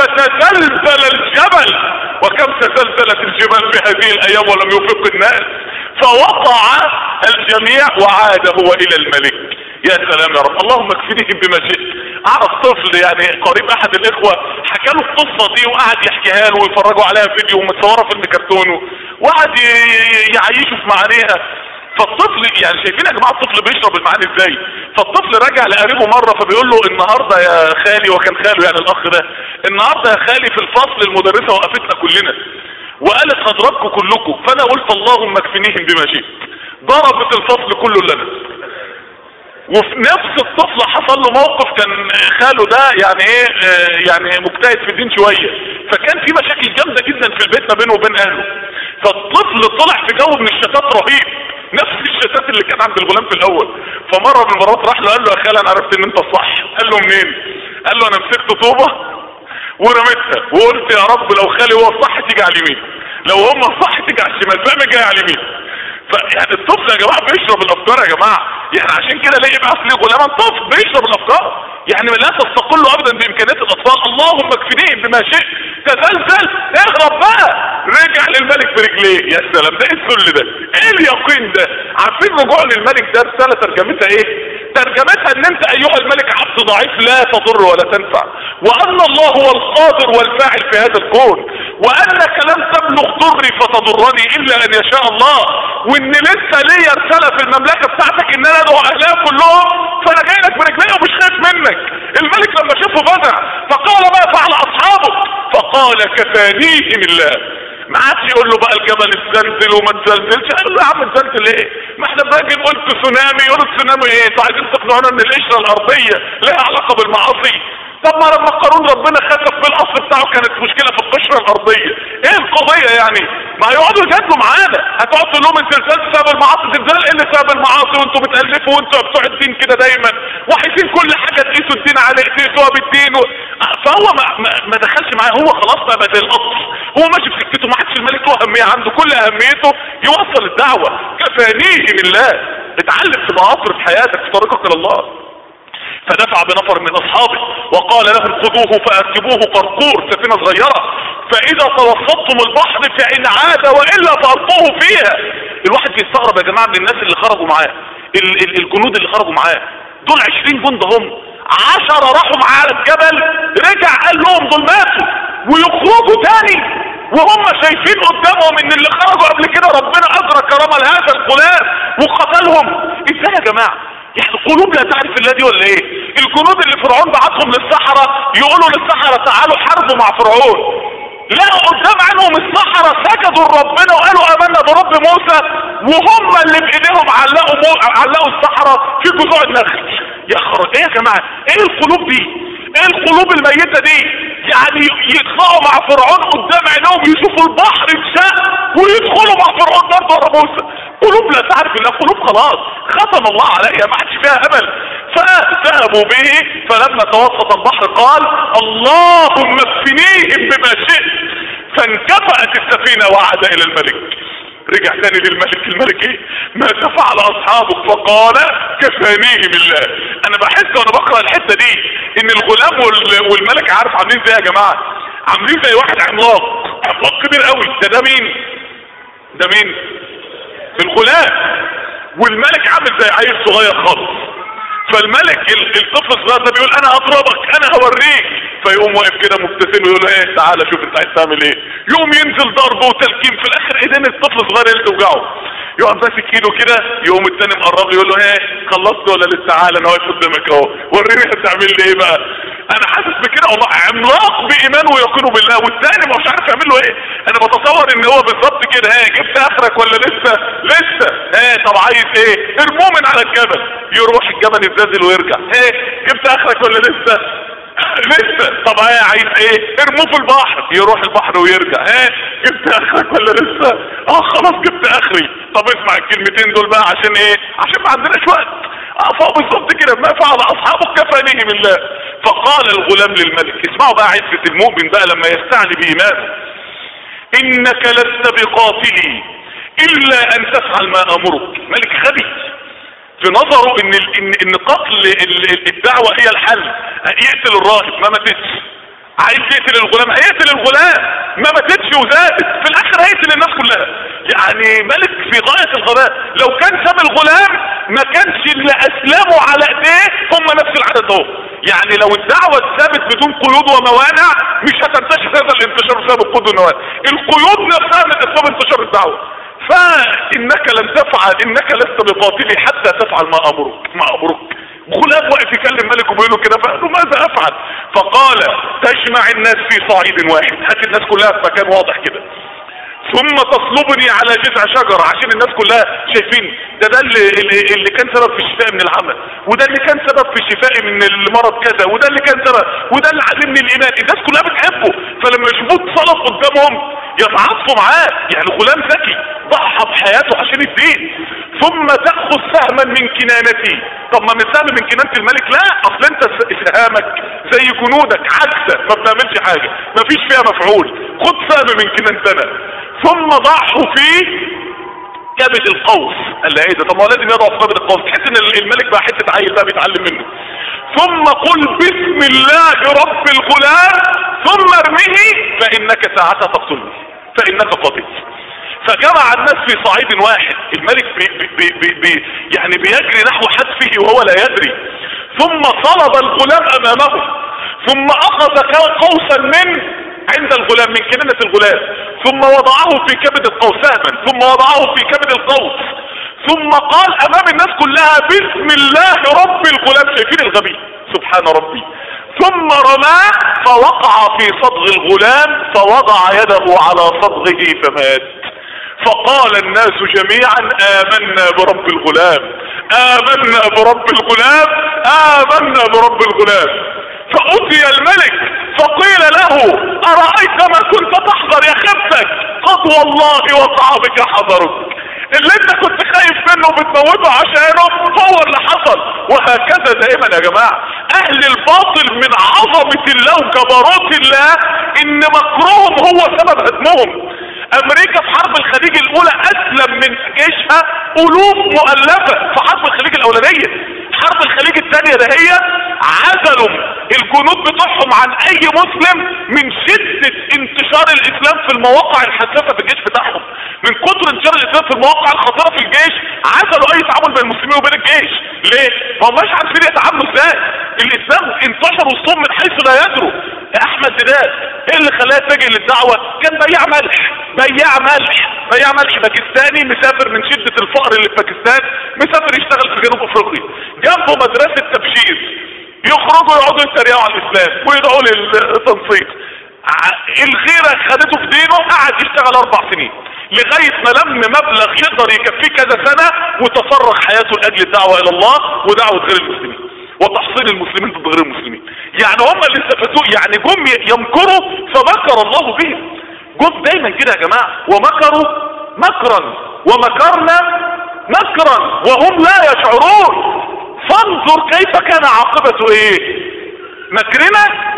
فتزلزل الجبل، وكم تزلزلت الجبال في هذه الايام ولم يفق الناس، فوقع الجميع وعاد هو الى الملك. يا سلام يا رب. اللهم اكفنيهم بما شئت. اعرف طفل يعني قريب احد الاخوة حكى له القصة دي وقعد يحكيها له ويفرجوا عليها فيديو ومتصورة فيلم كرتون وقعد يعيشه في معانيها. فالطفل يعني شايفين يا جماعه الطفل بيشرب المعاني ازاي. فالطفل رجع لقريبه مره فبيقول له النهارده يا خالي، وكان خاله يعني الاخ ده، النهارده يا خالي في الفصل المدرسه وقفتنا كلنا وقالت هضربكم كلكم، فانا قلت اللهم اكفنيهم بما شئت. ضربت الفصل كله لنا. وفي نفس الطفل حصل له موقف، كان خاله ده يعني ايه آه يعني مجتهد في الدين شويه، فكان في مشاكل جامده جدا في البيت ما بينه وبين اهله. فالطفل طلع في جو من الشتات رهيب، نفس الشتات اللي كان عند الغلام في الاول. فمره من المرات راح له قال له يا خالي انا عرفت ان انت صح. قال له منين؟ قال له انا مسكت طوبه ورميتها وقلت يا رب لو خالي هو الصح تيجي على اليمين، لو هم الصح تيجي على الشمال، فقام جاي على اليمين. فيعني الطفل يا جماعه بيشرب الافكار يا جماعه. يعني عشان كده ليه يبقى اصلي غلاما طفل بيشرب الافكار. يعني لا تستقل ابدا بامكانيات الاطفال. اللهم اكفنيهم بما شئت. تزلزل اغرب بقى، رجع للملك برجليه. يا سلام، ده ايه الذل ده؟ ايه اليقين ده؟ عارفين رجوع للملك ده رسالة ترجمتها ايه؟ ترجمتها ان انت ايها الملك عبد ضعيف لا تضر ولا تنفع، وان الله هو القادر والفاعل في هذا الكون، وانك لن تبلغ ضري فتضرني الا ان يشاء الله، وان لسه ليا رسالة في المملكة بتاعتك ان انا ادعو اهلها كلهم، فانا جاي لك برجليه ومش خايف منك. الملك لما شافه فزع فقال ما فعل اصحابك؟ فقال كفانيهم الله. ما عادش يقول له بقى الجبل اتزلزل وما اتزلزلش، قال له يا عم اتزلزل ايه؟ ما احنا باجي نقول تسونامي، يقول التسونامي ايه؟ انتوا عايزين تقنعونا ان القشره الارضيه لها علاقه بالمعاصي؟ طب ما لما قانون ربنا خسف في الاصل بتاعه كانت مشكله في القشره الارضيه، ايه القضيه يعني؟ ما هيقعدوا يجادلوا معانا، هتقعد تقول لهم الزلزال بسبب المعاصي، الزلزال ايه اللي سبب المعاصي؟ وانتوا بتالفوا وانتوا بتوع الدين كده دايما وعايزين كل حاجه تقيسوا الدين عليه، تقيسوها بالدين و... فهو ما, ما, ما دخلش معاه، هو خلاص بقى بدل القطر، هو ماشي في سكته، ما عادش الملك له اهميه عنده، كل اهميته يوصل الدعوه. كفانيه بالله. اتعلم تبقى عصر في حياتك في طريقك الى الله. فدفع بنفر من اصحابه وقال لهم خذوه فاركبوه قرقور، سفينه صغيره، فاذا توسطتم البحر فان عاد والا فالقوه فيها. الواحد بيستغرب يا جماعه من الناس اللي خرجوا معاه، الجنود اللي خرجوا معاه دول عشرين جند، هم عشرة راحوا معاه على الجبل، رجع قال لهم دول ماتوا، ويخرجوا تاني وهم شايفين قدامهم ان اللي خرجوا قبل كده ربنا اجرى كرامه لهذا الغلام وقتلهم. ازاي يا جماعه؟ يعني القلوب لا تعرف الله دي ولا ايه؟ الجنود اللي فرعون بعتهم للصحراء يقولوا للصحراء تعالوا حاربوا مع فرعون، لقوا قدام عنهم الصحراء سجدوا لربنا وقالوا امنا برب موسى، وهم اللي بايديهم علقوا مو... علقوا الصحراء في جذوع النخل. يا خرج ايه يا جماعه؟ ايه القلوب دي؟ ايه القلوب الميته دي؟ يعني يطلعوا مع فرعون قدام عينهم يشوفوا البحر اتشق ويدخلوا مع فرعون برضه ورا موسى. قلوب لا تعرف الا قلوب خلاص ختم الله عليها، ما عادش فيها امل. فذهبوا به فلما توسط البحر قال اللهم اكفنيهم بما شئت، فانكفأت السفينه وعاد الى الملك. رجع تاني للملك، الملك ايه؟ ما فعل اصحابك؟ فقال كفانيهم الله. انا بحس وانا بقرا الحته دي ان الغلام والملك عارف عاملين زي يا جماعه، عاملين زي واحد عملاق، عملاق كبير قوي. ده ده مين؟ ده مين؟ الغلام، والملك عامل زي عيل صغير خالص. فالملك الطفل الصغير ده بيقول انا هضربك انا هوريك، فيقوم واقف كده مبتسم ويقول له ايه تعالى شوف انت عايز تعمل ايه. يقوم ينزل ضرب وتلكيم، في الاخر ايدين الطفل الصغير اللي توجعه، يقوم ماسك ايده كده، يقوم التاني مقرب له يقول له ايه خلصت ولا لسه؟ تعالى انا واقف قدامك اهو وريني هتعمل لي ايه بقى. انا حاسس بكده والله، عملاق بايمانه ويقينه بالله، والتاني مش عارف يعمل له ايه. انا بتصور ان هو بالظبط كده، ها جبت اخرك ولا لسه؟ لسه. ها طب عايز ايه؟ ارموه من على الجبل، يروح الجبل يتزلزل ويرجع. ها جبت اخرك ولا لسه؟ لسه. طب ها عايز ايه؟ ارموه في البحر، يروح البحر ويرجع. ها جبت اخرك ولا لسه؟ اه خلاص جبت اخري. طب اسمع الكلمتين دول بقى عشان ايه؟ عشان ما عندناش وقت. اه بالظبط كده، ما فعل اصحابك كفانيهم الله. فقال الغلام للملك، اسمعوا بقى عزة المؤمن بقى لما يستعلي بإيمانه، انك لست بقاتلي الا ان تفعل ما امرك. ملك غبي في نظره ان ان ان قتل الدعوه هي الحل. يقتل الراهب ما ماتتش، عايز يقتل الغلام هيقتل الغلام ما ماتتش وزادت، في الاخر هيقتل الناس كلها. يعني ملك في غايه الغباء. لو كان ساب الغلام ما كانش اللي اسلموا على ايديه هم نفس العدد اهو. يعني لو الدعوه اتثبت بدون قيود وموانع مش هتنتشر هذا الانتشار بسبب القيود والموانع، القيود نفسها من اسباب انتشار الدعوه. فانك لن تفعل، انك لست بقاتلي حتى تفعل ما امرك ما امرك. غلام واقف يكلم ملك وبيقول له كده، فقال له ماذا افعل؟ فقال تجمع الناس في صعيد واحد، هات الناس كلها في مكان واضح كده، ثم تصلبني على جذع شجرة عشان الناس كلها شايفين ده ده اللي, اللي كان سبب في الشفاء من العمى، وده اللي كان سبب في الشفاء من المرض كذا، وده اللي كان سبب، وده اللي علمني الايمان. الناس كلها بتحبه، فلما يشوفوه اتصلب قدامهم يتعاطفوا معاه. يعني غلام ذكي ضحى بحياته عشان الدين. ثم تاخذ سهما من كنانتي. طب ما من سهم من كنانة الملك؟ لا، اصل انت سهامك زي جنودك عكسه ما بتعملش حاجه، ما فيش فيها مفعول. خد سهم من كنانتنا. ثم ضعه في كبد القوس. قال له ايه ده؟ طب ما هو لازم يضع في كبد القوس، تحس ان الملك بقى حته عيل بقى بيتعلم منه. ثم قل بسم الله رب الغلام ثم ارمه فانك ساعتها تقتلني فانك قاتل. فجمع الناس في صعيد واحد، الملك بي بي بي بي يعني بيجري نحو حتفه وهو لا يدري، ثم صلب الغلام امامه، ثم اخذ قوسا من عند الغلام من كنانة الغلام، ثم وضعه في كبد القوس سهما، ثم وضعه في كبد القوس، ثم قال امام الناس كلها بسم الله رب الغلام. شايفين الغبي؟ سبحان ربي. ثم رماه فوقع في صدغ الغلام فوضع يده على صدغه فمات. فقال الناس جميعا آمنا برب الغلام، آمنا برب الغلام، آمنا برب الغلام. فأتي الملك فقيل له أرأيت ما كنت تحذر يا خبتك؟ قد والله وقع بك حذرك، اللي انت كنت خايف منه وبتموته عشانه هو اللي حصل. وهكذا دائما يا جماعة اهل الباطل من عظمة الله وجبروت الله ان مكرهم هو سبب هدمهم. امريكا في حرب الخليج الاولى اسلم من جيشها الوف مؤلفة في حرب الخليج الاولانية. حرب الخليج الثانية ده هي عزلوا الجنود بتوعهم عن اي مسلم من شدة انتشار الاسلام في المواقع الحساسة في الجيش بتاعهم. من كتر انتشار الاسلام في المواقع الخطيرة في الجيش عزلوا اي تعامل بين المسلمين وبين الجيش. ليه؟ ما هماش عارفين يتعاملوا ازاي. الاسلام انتشر وسطهم من حيث لا يدروا. احمد ديدات ايه اللي خلاه يتجه للدعوة؟ كان بياع ملح، بياع ملح بياع ملح باكستاني مسافر من شدة الفقر اللي في باكستان، مسافر يشتغل في جنوب افريقيا، جنبه مدرسة تبشير، يخرجوا يقعدوا يتريقوا على الاسلام ويدعوا للتنصير. الغيرة خدته في دينه، قعد يشتغل اربع سنين لغاية ما لم مبلغ يقدر يكفيه كذا سنة وتفرغ حياته لاجل الدعوة الى الله ودعوة غير المسلمين وتحصيل المسلمين ضد غير المسلمين. يعني هم اللي استفادوا، يعني جم يمكروا فمكر الله بهم. جم دايما كده يا جماعة، ومكروا مكرا ومكرنا مكرا وهم لا يشعرون. فانظر كيف كان عاقبته ايه؟ مكرنا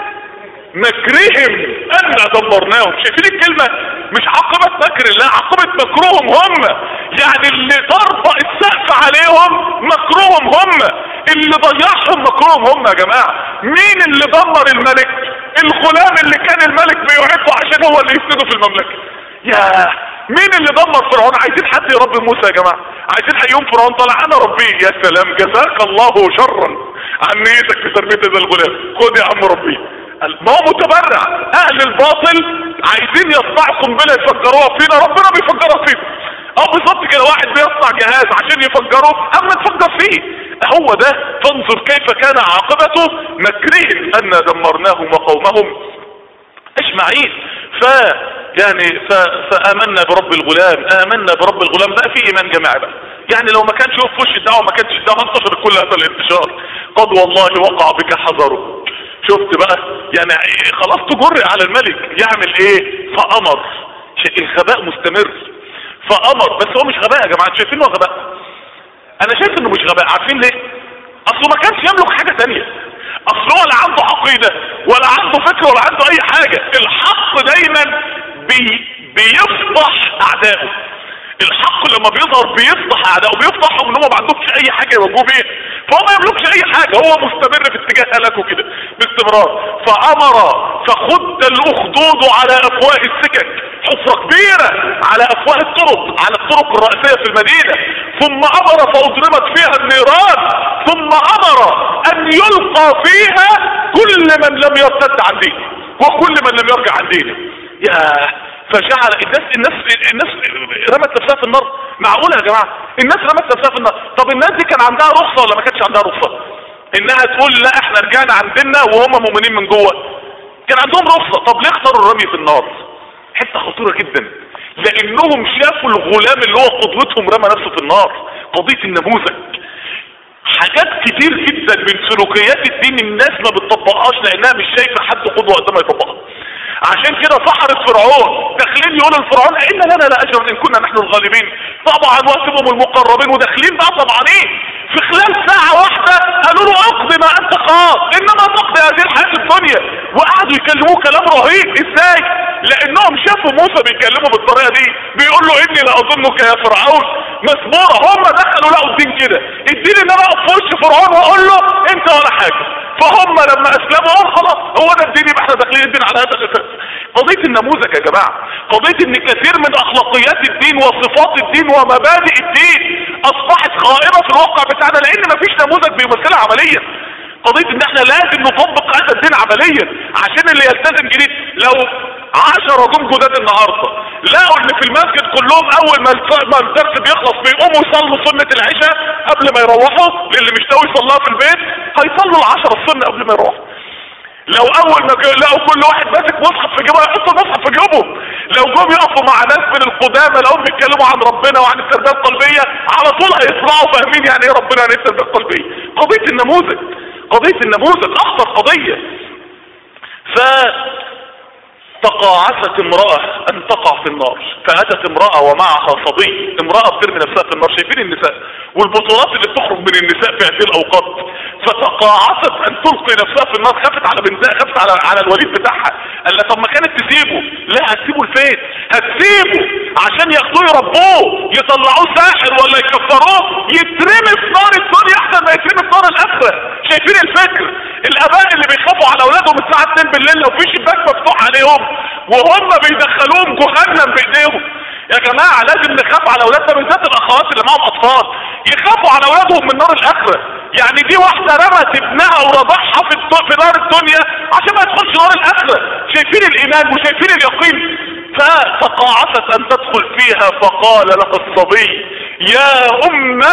مكرهم ان دمرناهم. شايفين الكلمة؟ مش عاقبة مكر الله، عاقبة مكرهم هم. يعني اللي ضرب السقف عليهم مكرهم هم، اللي ضيعهم مكرهم هم يا جماعة. مين اللي دمر الملك؟ الغلام اللي كان الملك بيعده عشان هو اللي يفسده في المملكة. يا مين اللي دمر فرعون؟ عايزين حد يربي موسى يا جماعة، عايزين هيوم فرعون طلع انا ربيه. يا سلام، جزاك الله شرا عن نيتك في تربية هذا الغلام، خد يا عم ربيه. ما هو متبرع. اهل الباطل عايزين يصنعوا قنبله يفجروها فينا، ربنا بيفجرها فينا. اه بالظبط كده، واحد بيصنع جهاز عشان يفجره اما تفجر فيه. هو ده. فانظر كيف كان عاقبته مكرهم ان دمرناهم وقومهم اجمعين. ف يعني ف... فامنا برب الغلام، امنا برب الغلام. بقى في ايمان جماعي بقى. يعني لو ما كانش يقف في وش الدعوه ما كانش الدعوه انتشر كل هذا الانتشار. قد والله وقع بك حذره. شفت بقى؟ يعني خلاص تجر على الملك يعمل ايه؟ فامر. الغباء مستمر. فامر، بس هو مش غباء يا جماعه. شايفين هو غباء؟ انا شايف انه مش غباء. عارفين ليه؟ اصله ما كانش يملك حاجه تانية. اصله ولا عنده عقيده ولا عنده فكر ولا عنده اي حاجه. الحق دايما بي بيفضح اعدائه. الحق لما بيظهر بيفضح اعدائه، بيفضحهم ان هم ما عندهمش اي حاجه يواجهوا بيها، فهو ما يملكش اي حاجه، هو مستمر في اتجاه هلاكه كده باستمرار. فامر فخد الاخدود على افواه السكك، حفره كبيره على افواه الطرق، على الطرق الرئيسيه في المدينه. ثم امر فاضرمت فيها النيران، ثم امر ان يلقى فيها كل من لم يرتد عن دينه وكل من لم يرجع عن دينه. يا فجعل الناس الناس الناس رمت نفسها في النار. معقوله يا جماعه الناس رمت نفسها في النار؟ طب الناس دي كان عندها رخصه ولا ما كانش عندها رخصه؟ انها تقول لا احنا رجعنا عن ديننا وهم مؤمنين من جوه. كان عندهم رخصه. طب ليه اختاروا الرمي في النار؟ حته خطيره جدا، لانهم شافوا الغلام اللي هو قدوتهم رمى نفسه في النار. قضيه النموذج. حاجات كتير جدا من سلوكيات الدين الناس ما بتطبقهاش لانها مش شايفه حد قدوه قدامها يطبقها. عشان كده سحرة فرعون داخلين يقولوا لفرعون ان لنا لاجرا ان كنا نحن الغالبين. طبعا واسبهم المقربين وداخلين بقى طبعانين. في خلال ساعة واحدة قالوا له اقضي ما انت قاض انما تقضي هذه الحياة الدنيا. وقعدوا يكلموه كلام رهيب. ازاي؟ لانهم شافوا موسى بيكلموا بالطريقة دي، بيقول له اني لاظنك يا فرعون مسبورة. هم دخلوا لقوا الدين كده، الدين ان انا اقف في وش فرعون واقول له انت ولا حاجة. فهم لما اسلموا خلاص هو ده الدين، يبقى احنا داخلين الدين على هذا الاساس. قضية قضية النموذج يا جماعة، قضية ان كثير من اخلاقيات الدين وصفات الدين ومبادئ الدين اصبحت غائرة في الواقع بتاعنا لان مفيش نموذج بيمثلها عمليا. قضية ان احنا لازم نطبق هذا الدين عمليا عشان اللي يلتزم جديد. لو عشرة جم جداد النهاردة لقوا ان في المسجد كلهم اول ما الدرس بيخلص بيقوموا يصلوا سنة العشاء قبل ما يروحوا، للي مش ناوي يصليها في البيت هيصلوا العشرة السنة قبل ما يروحوا. لو اول ما لقوا كل واحد ماسك مصحف في جيبه يحطوا المصحف في جيبه. لو جم يقفوا مع ناس من القدامى لو بيتكلموا عن ربنا وعن التربية القلبية على طول هيطلعوا فاهمين يعني ايه ربنا يعني ايه التربية القلبية. قضية النموذج، قضية النموذج اخطر قضية. ف تقاعست امرأة ان تقع في النار، فاتت امرأة ومعها صبي، امرأة بترمي نفسها في النار. شايفين النساء والبطولات اللي بتخرج من النساء في هذه الاوقات. فتقاعست ان تلقي نفسها في النار، خافت على بنتها، خافت على على الوليد بتاعها. قال لها طب ما كانت تسيبه. لا هتسيبه لفين؟ هتسيبه عشان ياخدوه يربوه يطلعوه ساحر ولا يكفروه يترمي في نار الدنيا احسن ما يترمي في نار الاخره. شايفين الفكر؟ الاباء اللي بيخافوا على اولادهم الساعه اتنين بالليل لو في شباك مفتوح عليهم وهم بيدخلوهم جهنم بايديهم. يا جماعه لازم نخاف على اولادنا بالذات الاخوات اللي معاهم اطفال يخافوا على اولادهم من نار الاخره. يعني دي واحده رمت ابنها ورضعها في في نار الدنيا عشان ما يدخلش نار الاخره. شايفين الايمان وشايفين اليقين. فتقاعست ان تدخل فيها فقال لها الصبي يا امه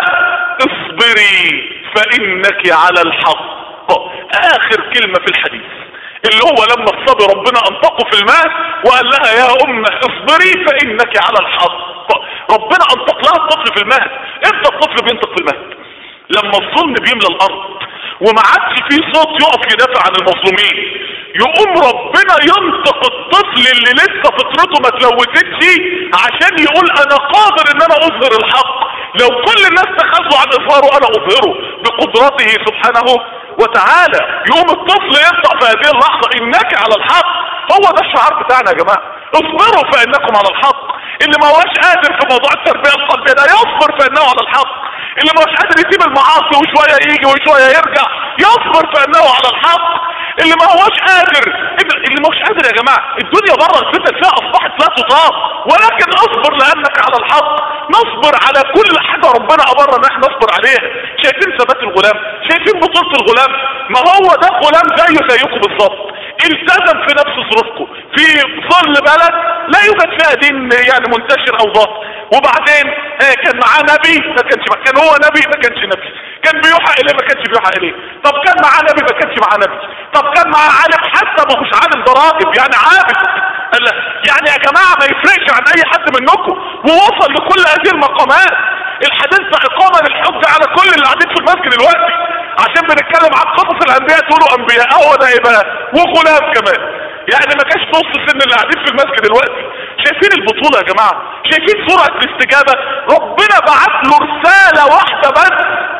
اصبري فانك على الحق. اخر كلمه في الحديث اللي هو لما الصبي ربنا انطقه في الماء وقال لها يا امه اصبري فانك على الحق. ربنا انطق لها الطفل في الماء. امتى الطفل بينطق في الماء؟ لما الظلم بيملى الارض وما عادش فيه صوت يقف يدافع عن المظلومين، يقوم ربنا ينطق الطفل اللي لسه فطرته ما اتلوثتش عشان يقول انا قادر ان انا اظهر الحق. لو كل الناس تخاذلوا عن اظهاره انا اظهره بقدرته سبحانه وتعالى. يقوم الطفل ينطق في هذه اللحظة انك على الحق. هو ده الشعار بتاعنا يا جماعة، اصبروا فانكم على الحق. اللي ما هوش قادر في موضوع التربية القلبية ده يصبر فانه على الحق. اللي ما هوش قادر يسيب المعاصي وشوية يجي وشوية يرجع يصبر فانه على الحق. اللي ما هوش قادر اللي ما هوش قادر يا جماعة الدنيا بره الفتن فيها اصبحت لا تطاق، ولكن اصبر لانك على الحق. نصبر على كل حاجة ربنا امرنا ان احنا نصبر عليها. شايفين ثبات الغلام؟ شايفين بطولة الغلام؟ ما هو ده غلام زيه زيكم بالظبط، التزم في نفس ظروفكم في ظل بلد لا يوجد فيها دين يعني منتشر او ضابط. وبعدين اه كان معاه نبي ما كانش معاه، كان هو نبي ما كانش نبي، كان بيوحى اليه ما كانش بيوحى اليه. طب كان معاه نبي ما كانش معاه نبي. طب كان معاه عالم حتى ما هوش عالم ضرائب يعني عابد. يعني يا جماعه ما يفرقش عن اي حد منكم ووصل لكل هذه المقامات. الحديث ده اقامه للحجه على كل اللي قاعدين في المسجد دلوقتي عشان بنتكلم عن قصص الانبياء تقولوا انبياء. هو ده ايه بقى؟ وغلام كمان يعني ما كانش نص سن اللي قاعدين في المسجد دلوقتي. شايفين البطوله يا جماعه؟ شايفين سرعه الاستجابه؟ ربنا بعت له رساله واحده بس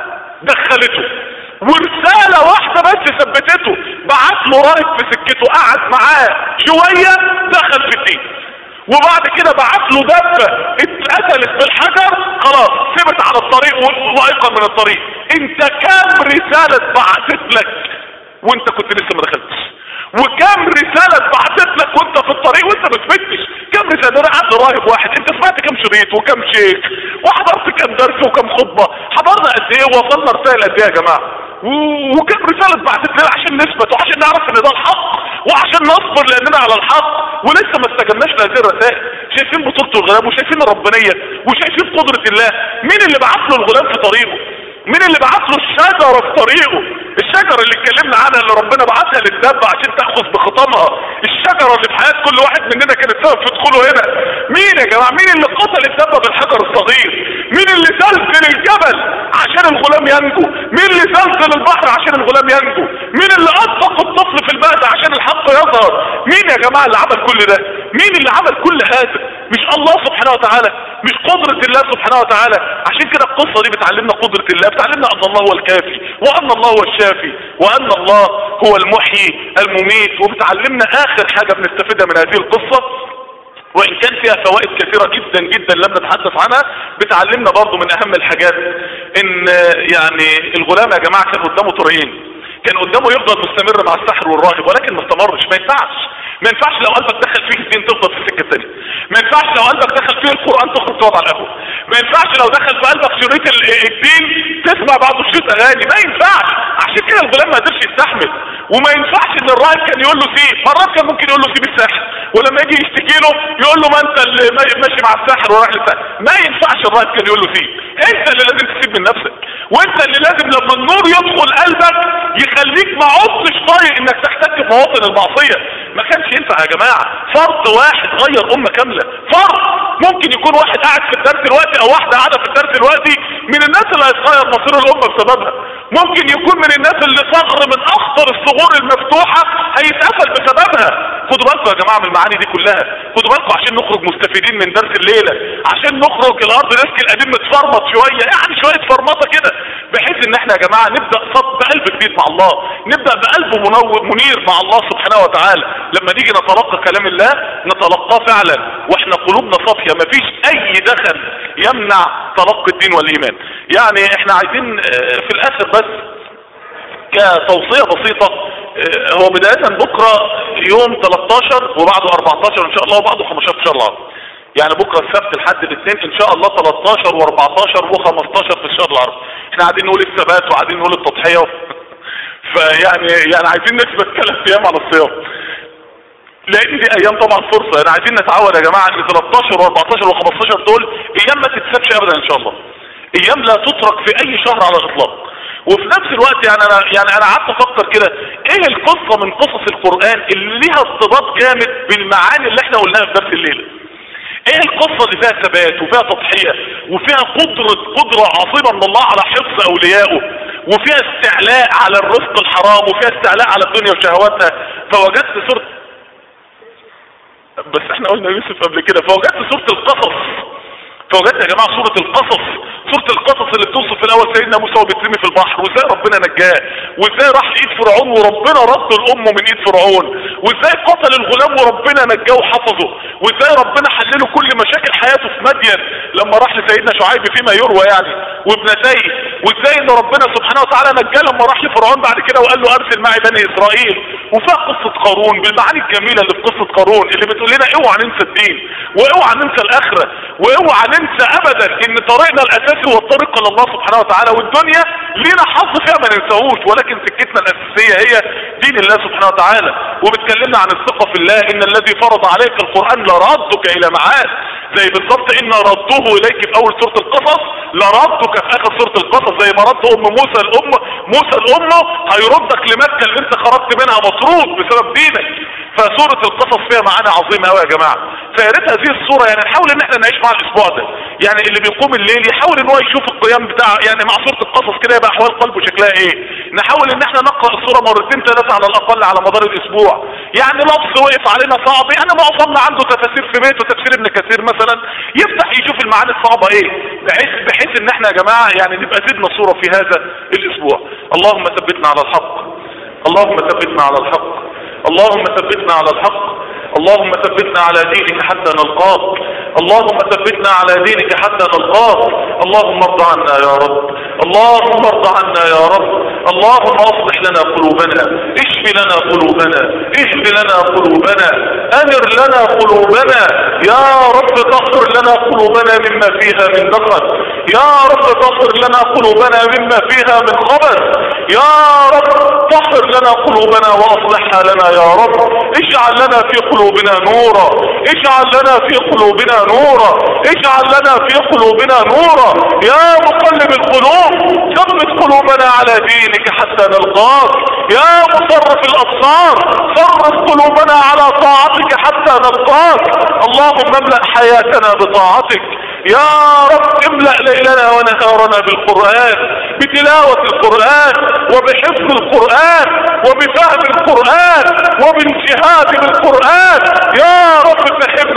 دخلته ورساله واحده بس ثبتته. بعت له راهب في سكته قعد معاه شويه دخل في الدين، وبعد كده بعت له دبه اتقتلت بالحجر خلاص ثبت على الطريق وايقن من الطريق. انت كام رساله بعتت لك وانت كنت لسه ما دخلتش؟ وكم رساله بعتت لك وانت في الطريق وانت ما ثبتش؟ كم رساله؟ انا قعدت راهب واحد، انت سمعت كم شريط وكم شيخ وحضرت كم درس وكم خطبه؟ حضرنا قد ايه ووصلنا رسائل قد ايه يا جماعه؟ وكم رساله بعتت لنا عشان نثبت وعشان نعرف ان ده الحق وعشان نصبر لاننا على الحق ولسه ما استجبناش لهذه الرسائل. شايفين بطولة الغلام وشايفين الربانيه وشايفين قدره الله. مين اللي بعت له الغلام في طريقه؟ مين اللي بعت له الشجره في طريقه؟ الشجره اللي اتكلمنا عنها اللي ربنا بعتها للدابه عشان تاخذ بخطامها، الشجره اللي في حياه كل واحد مننا كانت سبب في دخوله هنا. مين يا جماعه؟ مين اللي قتل الدابه بالحجر الصغير؟ مين اللي زلزل الجبل عشان الغلام ينجو؟ مين اللي زلزل البحر عشان الغلام ينجو؟ مين اللي اطلق الطفل في البلد عشان الحق يظهر؟ مين يا جماعه اللي عمل كل ده؟ مين اللي عمل كل هذا؟ مش الله سبحانه وتعالى؟ مش قدرة الله سبحانه وتعالى؟ عشان كده القصة دي بتعلمنا قدرة الله، بتعلمنا ان الله هو الكافي وان الله هو الشافي وان الله هو المحيي المميت. وبتعلمنا اخر حاجة بنستفيدها من هذه القصة وان كان فيها فوائد كثيرة جدا جدا لم نتحدث عنها، بتعلمنا برضو من اهم الحاجات ان يعني الغلام يا جماعة كان قدامه طريقين. كان قدامه يفضل مستمر مع السحر والراهب، ولكن ما استمرش. ما ينفعش ما ينفعش لو قلبك دخل فيه الدين تفضل في السكه الثانيه. ما ينفعش لو قلبك دخل فيه القران تخرج تقعد على القهوه. ما ينفعش لو دخل في قلبك شريط الدين تسمع بعضه شريط اغاني. ما ينفعش. عشان كده الغلام ما قدرش يستحمل. وما ينفعش ان الراهب كان يقول له سيب، مرات كان ممكن يقول له سيب السحر، ولما يجي يشتكي له يقول له ما انت اللي ماشي مع السحر ورايح للسحر. ما ينفعش الراهب كان يقول له سيب. انت اللي لازم تسيب من نفسك، وانت اللي لازم لما النور يدخل قلبك يخليك ما عدتش طايق انك تحتك بمواطن المعصيه. ما كانش ينفع يا جماعه فرد واحد غير امه كامله. فرد ممكن يكون واحد قاعد في الدرس دلوقتي او واحده قاعده في الدرس دلوقتي من الناس اللي هيتغير مصير الامه بسببها. ممكن يكون من الناس اللي ثغر من اخطر الثغور المفتوحه هيتقفل بسببها. خدوا بالكم يا جماعه من المعاني دي كلها. خدوا بالكم عشان نخرج مستفيدين من درس الليله، عشان نخرج الارض ريسك القديم متفرمط شويه، يعني شويه فرمطه كده، بحيث ان احنا يا جماعه نبدا صد بقلب جديد مع الله، نبدا بقلب منور منير مع الله سبحانه وتعالى. لما نيجي نتلقى كلام الله نتلقاه فعلا واحنا قلوبنا صافيه، مفيش اي دخل يمنع تلقي الدين والايمان. يعني احنا عايزين في الاخر بس كتوصيه بسيطه، هو بدايه بكره يوم ثلاثتاشر وبعده اربعتاشر ان شاء الله وبعده خمستاشر في شهر العرب. يعني بكره السبت لحد الاثنين ان شاء الله ثلاثتاشر واربعتاشر وخمستاشر في الشهر العربي. احنا قاعدين نقول الثبات وقاعدين نقول التضحيه فيعني يعني عايزين نثبت ثلاث ايام على الصيام، لان دي ايام طبعا فرصه. يعني عايزين نتعود يا جماعه ان ثلاثتاشر واربعتاشر وخمستاشر دول ايام ما تتسابش ابدا ان شاء الله، ايام لا تترك في اي شهر على الاطلاق. وفي نفس الوقت يعني انا يعني انا قعدت افكر كده ايه القصه من قصص القران اللي ليها ارتباط جامد بالمعاني اللي احنا قلناها في درس الليله. ايه القصه اللي فيها ثبات وفيها تضحيه وفيها قدره قدره عظيمه من الله على حفظ اوليائه، وفيها استعلاء على الرزق الحرام، وفيها استعلاء على الدنيا وشهواتها. فوجدت سوره، بس احنا قلنا يوسف قبل كده، فوجدت سوره القصص. فوجدت يا جماعه سوره القصص، سوره القصص اللي بتوصف في الاول سيدنا موسى وبيترمي في البحر، وازاي ربنا نجاه، وازاي راح لايد فرعون وربنا رد الامه من ايد فرعون، وازاي قتل الغلام وربنا نجاه وحفظه، وازاي ربنا حلله كل مشاكل حياته في مدين لما راح لسيدنا شعيب فيما يروى يعني وابنتيه، وازاي ان ربنا سبحانه وتعالى نجاه لما راح لفرعون بعد كده وقال له ارسل معي بني اسرائيل. وفيها قصه قارون بالمعاني الجميله اللي في قصه قارون اللي بتقول لنا اوعى ننسى الدين، واوعى ننسى الاخره، واوعى ننسى ابدا ان طريقنا الاساسي هو الطريق الى الله سبحانه وتعالى، والدنيا لينا حظ فيها ما ننساهوش، ولكن سكتنا الاساسيه هي دين الله سبحانه وتعالى. وبتكلمنا عن الثقه في الله، ان الذي فرض عليك القران لردك الى معاد، زي بالظبط ان ردوه اليك في اول سوره القصص لردك في اخر سوره القصص، زي ما رد ام موسى الام موسى الامه هيردك لمكه اللي انت خرجت منها مطرود بسبب دينك. فسوره القصص فيها معاني عظيمه قوي يا جماعه. فيا ريت هذه الصوره يعني نحاول ان احنا نعيش مع الاسبوع ده. يعني اللي بيقوم الليل يحاول ان هو يشوف القيام بتاع يعني مع سوره القصص كده يبقى احوال قلبه شكلها ايه. نحاول ان احنا نقرا الصوره مرتين ثلاثه على الاقل على مدار الاسبوع. يعني لفظ وقف علينا صعب، يعني معظمنا عنده تفاسير في بيته، تفسير ابن كثير مثلا، يفتح يشوف المعاني الصعبه ايه، بحيث بحيث ان احنا يا جماعه يعني نبقى زدنا صوره في هذا الاسبوع. اللهم ثبتنا على الحق، اللهم ثبتنا على الحق، اللهم ثبتنا على الحق، اللهم ثبتنا على دينك حتى نلقاك، اللهم ثبتنا على دينك حتى نلقاك. اللهم ارض عنا يا رب، اللهم ارض عنا يا رب، اللهم اصلح لنا قلوبنا، اشف لنا قلوبنا، اهد لنا قلوبنا، انر لنا قلوبنا يا رب، طهر لنا قلوبنا مما فيها من دخن، يا رب طهر لنا قلوبنا مما فيها من خبث، يا رب طهر لنا قلوبنا واصلحها لنا يا رب، اجعل لنا في قلوبنا نورا، اجعل لنا في قلوبنا نورا، اجعل لنا في قلوبنا نورا يا مقلب القلوب، ثبت قلوبنا على دينك حتى نلقاك، يا مصرف الابصار صرف قلوبنا على طاعتك حتى نلقاك. اللهم املأ حياتنا بطاعتك يا رب، املأ ليلنا ونهارنا بالقرآن، بتلاوة القرآن وبحفظ القرآن وبفهم القرآن وبالجهاد بالقرآن يا رب. فهمنا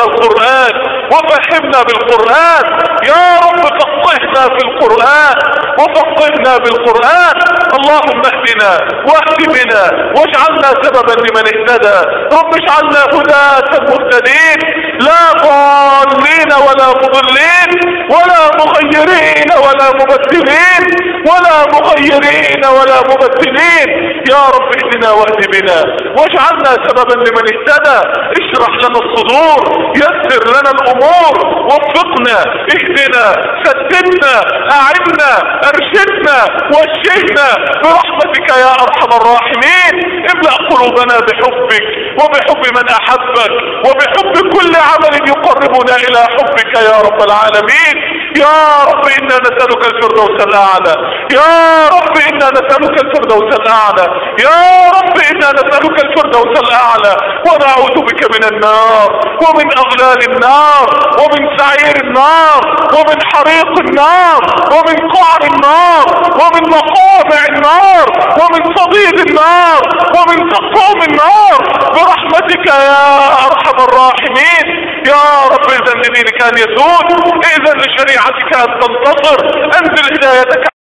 القرآن وفهمنا بالقرآن. يا رب فقهنا في القرآن وفقهنا بالقرآن. اللهم اهدنا واهد بنا واجعلنا سببا لمن اهتدى. رب اجعلنا هداة مهتدين لا ضالين ولا مضلين ولا مغيرين ولا مبدلين ولا مغيرين ولا مبدلين. يا رب اهدنا واهد بنا واجعلنا سببا لمن اهتدى. اشرح لنا الصدور، يسر لنا الامور، وفقنا، اهدنا، سددنا، اعنا، ارشدنا، وجهنا برحمتك يا ارحم الراحمين. املأ قلوبنا بحبك وبحب من احبك وبحب كل عمل يقربنا الى حبك يا رب العالمين. يا رب انا نسألك الفردوس الاعلى. يا رب انا نسألك الفردوس الاعلى. يا رب انا نسألك الفردوس الاعلى ونعوذ بك من النار ومن اغلال النار ومن سعير النار ومن حريق النار ومن قعر النار ومن مقامع النار ومن صديد النار ومن سقوم النار برحمتك يا ارحم الراحمين. يا رب اذن لدينك ان يسود، اذن لشريعتك ان تنتصر، انزل هدايتك